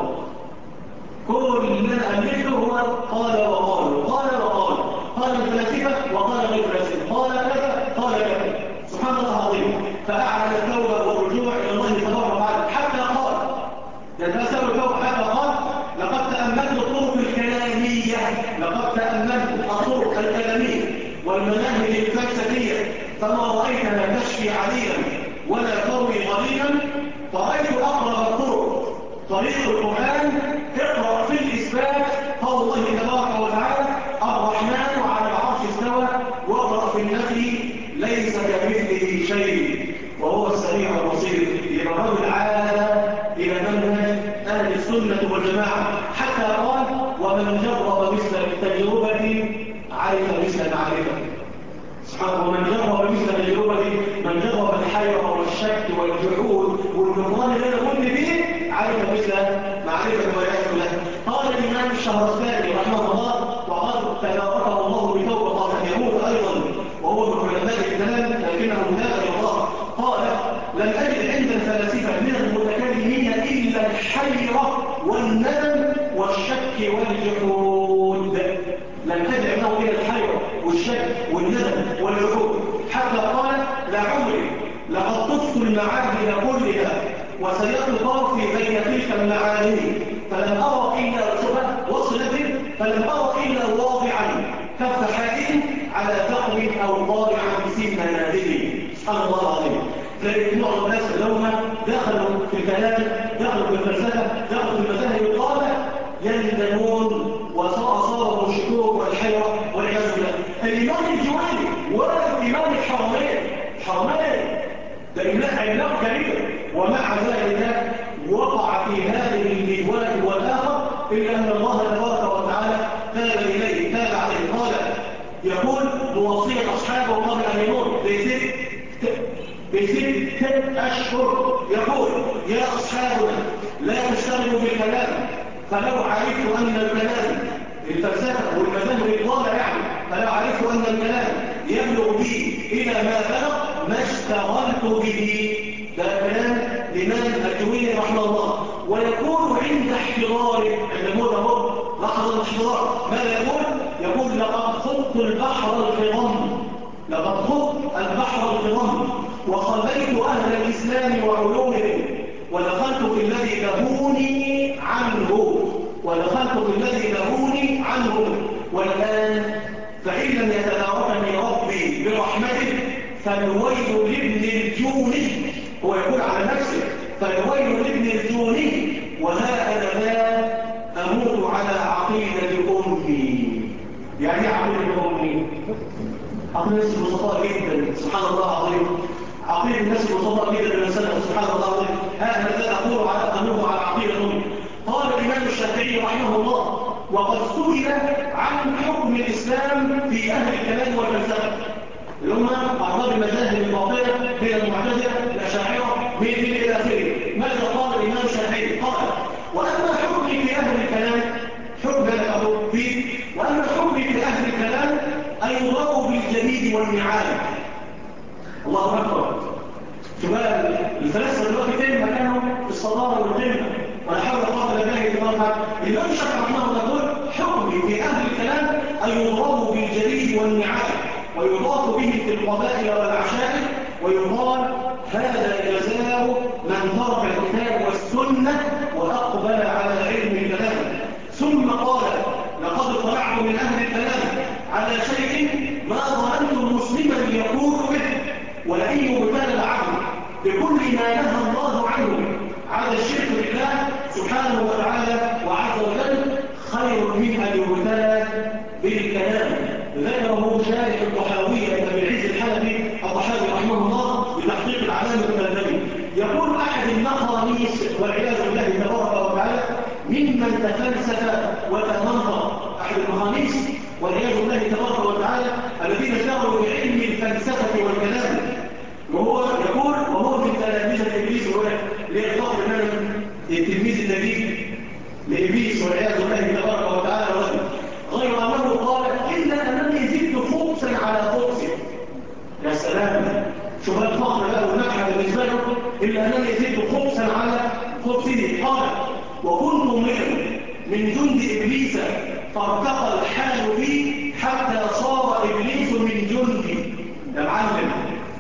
كل من أملكه هو قال وقال قال وقال، قال الفلاسفة وقال غير الفلاسفة، قال كذا قال كذا. سبحان الله العظيم. فأعلن التوبة والرجوع إلى الله تبارك وتعالى حتى قال، لأن سبب التوبة حتى قال: لقد تأملت الطرق الكلامية، لقد تأملت الطرق الكلامية والمناهج الفلسفية، فما رأيتها تشفي عليلا ولا تروي غليلا، فرأيت أقرب الطرق طريق القرآن. اقرأ في الإثبات قول الله تبارك وتعالى: الرحمن على العرش استوى، واقرأ في النفي ليس كمثله شيء وهو السميع البصير. يبقى الرجل عاد إلى منهج أهل السنة والجماعة حتى قال: ومن جرب مثل التجربة عرف مثل المعرفة. سبحانه. ومن جرب مثل التجربة، من جرب الحيرة والشك والجحود والنكران اللي انا قلت فيه، عرف مثل معرفة والعياذ بالله. قال الإمام الشهرستاني رحمه الله، وقد تباركه الله بتوبة قبل أن يموت أيضا وهو من علماء الكلام لكنه تاب إلى الله، قال: لم أجد عند الفلاسفة من المتكلمين إلا الحيرة والندم والشك والجحود. لم أجد عنده إلا الحيرة والشك والندم والجحود، حتى قال: لعمري لقد طفت المعاهد كلها وسيطلق في بين تلك المعاني، فلم أرى إلا وصلة، فلم أرى إلا واضعا كف حائل على ثقب أو ضارعا بسن نادل. سبحان الله العظيم. تلاقي معظم الناس اليوم دخلوا في الكلام، دخلوا في الفلسفة، دخلوا في المذاهب القامة، يندمون وأصابهم الشكوك والحيرة والعياذ بالله. الإمام الجويني والإمام الحرمين ده إمام كبير، ومع ذلك وقع في هذه الديوان والآخر، إلا أن الله تبارك وتعالى تاب إليه، تاب عليه. قال يقول بوصية أصحابه قبل أن يموت بست أشهر، يقول: يا أصحابنا لا تشتغلوا بالكلام، فلو عرفت أن الكلام الفلسفة والمذاهب الضالة فلو عرفت أن الكلام يبلغ بي إلى ما بلغ ما اشتغلت به. ده كلام الإمام الجويني رحمه الله. ويكون عند احتضاره، عند موته لحظة الاحتضار، ماذا يقول؟ يقول: لقد خضت البحر الخضم، لقد خضت البحر الخضم، وصليت أهل الإسلام وعلومهم، ودخلت في الذي نهوني عنه، والآن فإن لم يتداركني ربي برحمته فالويل لابن الجوني. هو يقول على نفسه: فالويل لابن الجوني، وها أنا لا أموت على عقيدة أمي. يعني عقيدة أمي؟ عقيدة الناس البسطاء جدا، سبحان الله العظيم. عقيدة الناس البسطاء جدا من السنة، سبحان الله العظيم. هذا أموت على عقيدة أمي. قال الإمام الشافعي رحمه الله: وقد سئل عن حكم الإسلام في أهل الكلام والفلسفة، اللي هم أعضاء المذاهب الباطلة من المعتزلة الأشاعرة من إلى آخره. ماذا قال الإمام الشافعي؟ قال: وأما حكمي في أهل الكلام والنعال. الله أكبر. شباب الفلاسفة دلوقتي فين مكانهم في الصدارة والقمة، ولا حول ولا قوة إلا بالله إطلاقا. الإمام الشافعي رحمه الله يقول حكم في أهل الكلام أن يضربوا بالجليد والنعال ويضاف به في القبائل والعشائر، ويقال هذا جزاء من ترك الكتاب والسنة وأقبل على علم الكلام. ثم قال لقد اطلعت من أهل الكلام على شيء ما ظننت مسلما يقول به، ولئن يبتلى العبد بكل ما نهى الله عنه على الشرك بالله سبحانه وتعالى وعز وجل خير من أن يبتلى بالكلام. ذكره شارح الطحاوية ابن العز الحلبي الطحاوي رحمه الله بتحقيق العلامة الثلاثي. يقول أحد النقانيس والعياذ بالله تبارك وتعالى ممن تفلسف وتنمر، أحد النقانيس والعياذ بالله تبارك وتعالى الذين اشتغلوا بعلم الفلسفة والكلام، وهو يقول وهو من تلاميذ إبليس ليعتقد أنه التلميذ النبي لإبليس والعياذ بالله تبارك وتعالى، غير أنه قال إلا أنني زدت خبثا على خبث. يا سلام، شوف الفقر بقى والنجحة بالنسبة له، إلا أنني زدت خبثا على خبثه. قال وكنت امرئا من جند إبليس فارتقى الحال بي حتى صار إبليس من جندي. يا معلم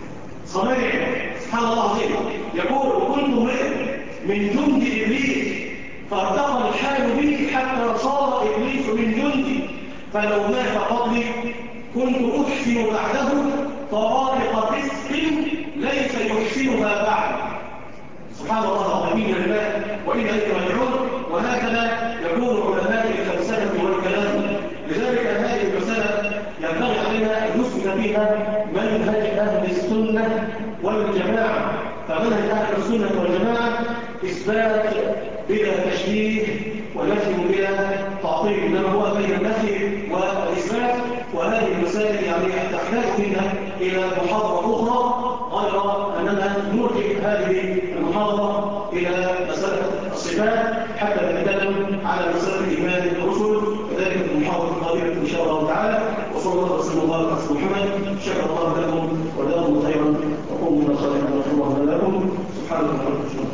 صنيع سبحان الله العظيم. يقول وكنت امرئا من جند إبليس فارتقى الحال بي حتى صار إبليس من جندي، فلو مات قبلي كنت أحسن بعده طرائق فسق ليس يحسنها بعد. سبحان الله العظيم لله وإنا إليه راجعون. وهكذا يكون علماء الفلسفة والكلام. لذلك هذه المسألة ينبغي علينا أن نثبت فيها منهج أهل السنة والجماعة. فمنهج أهل السنة والجماعة إثبات بلا تشبيه ونفي بلا تعطيل، إنما هو بين النفي والإثبات. وهذه المسائل يعني تحتاج منها إلى محاضرة أخرى، غير أننا نرجع هذه المحاضرة إلى مسألة الصفات حتى نتكلم على مسألة إيمان الرسل، وذلك في المحاضرة القادمة إن شاء الله تعالى. وصلى الله وسلم وبارك على محمد. شكر الله لكم وجزاكم خيرا وقوموا بالصلاة ورحمة الله لكم. سبحانك اللهم وبحمدك.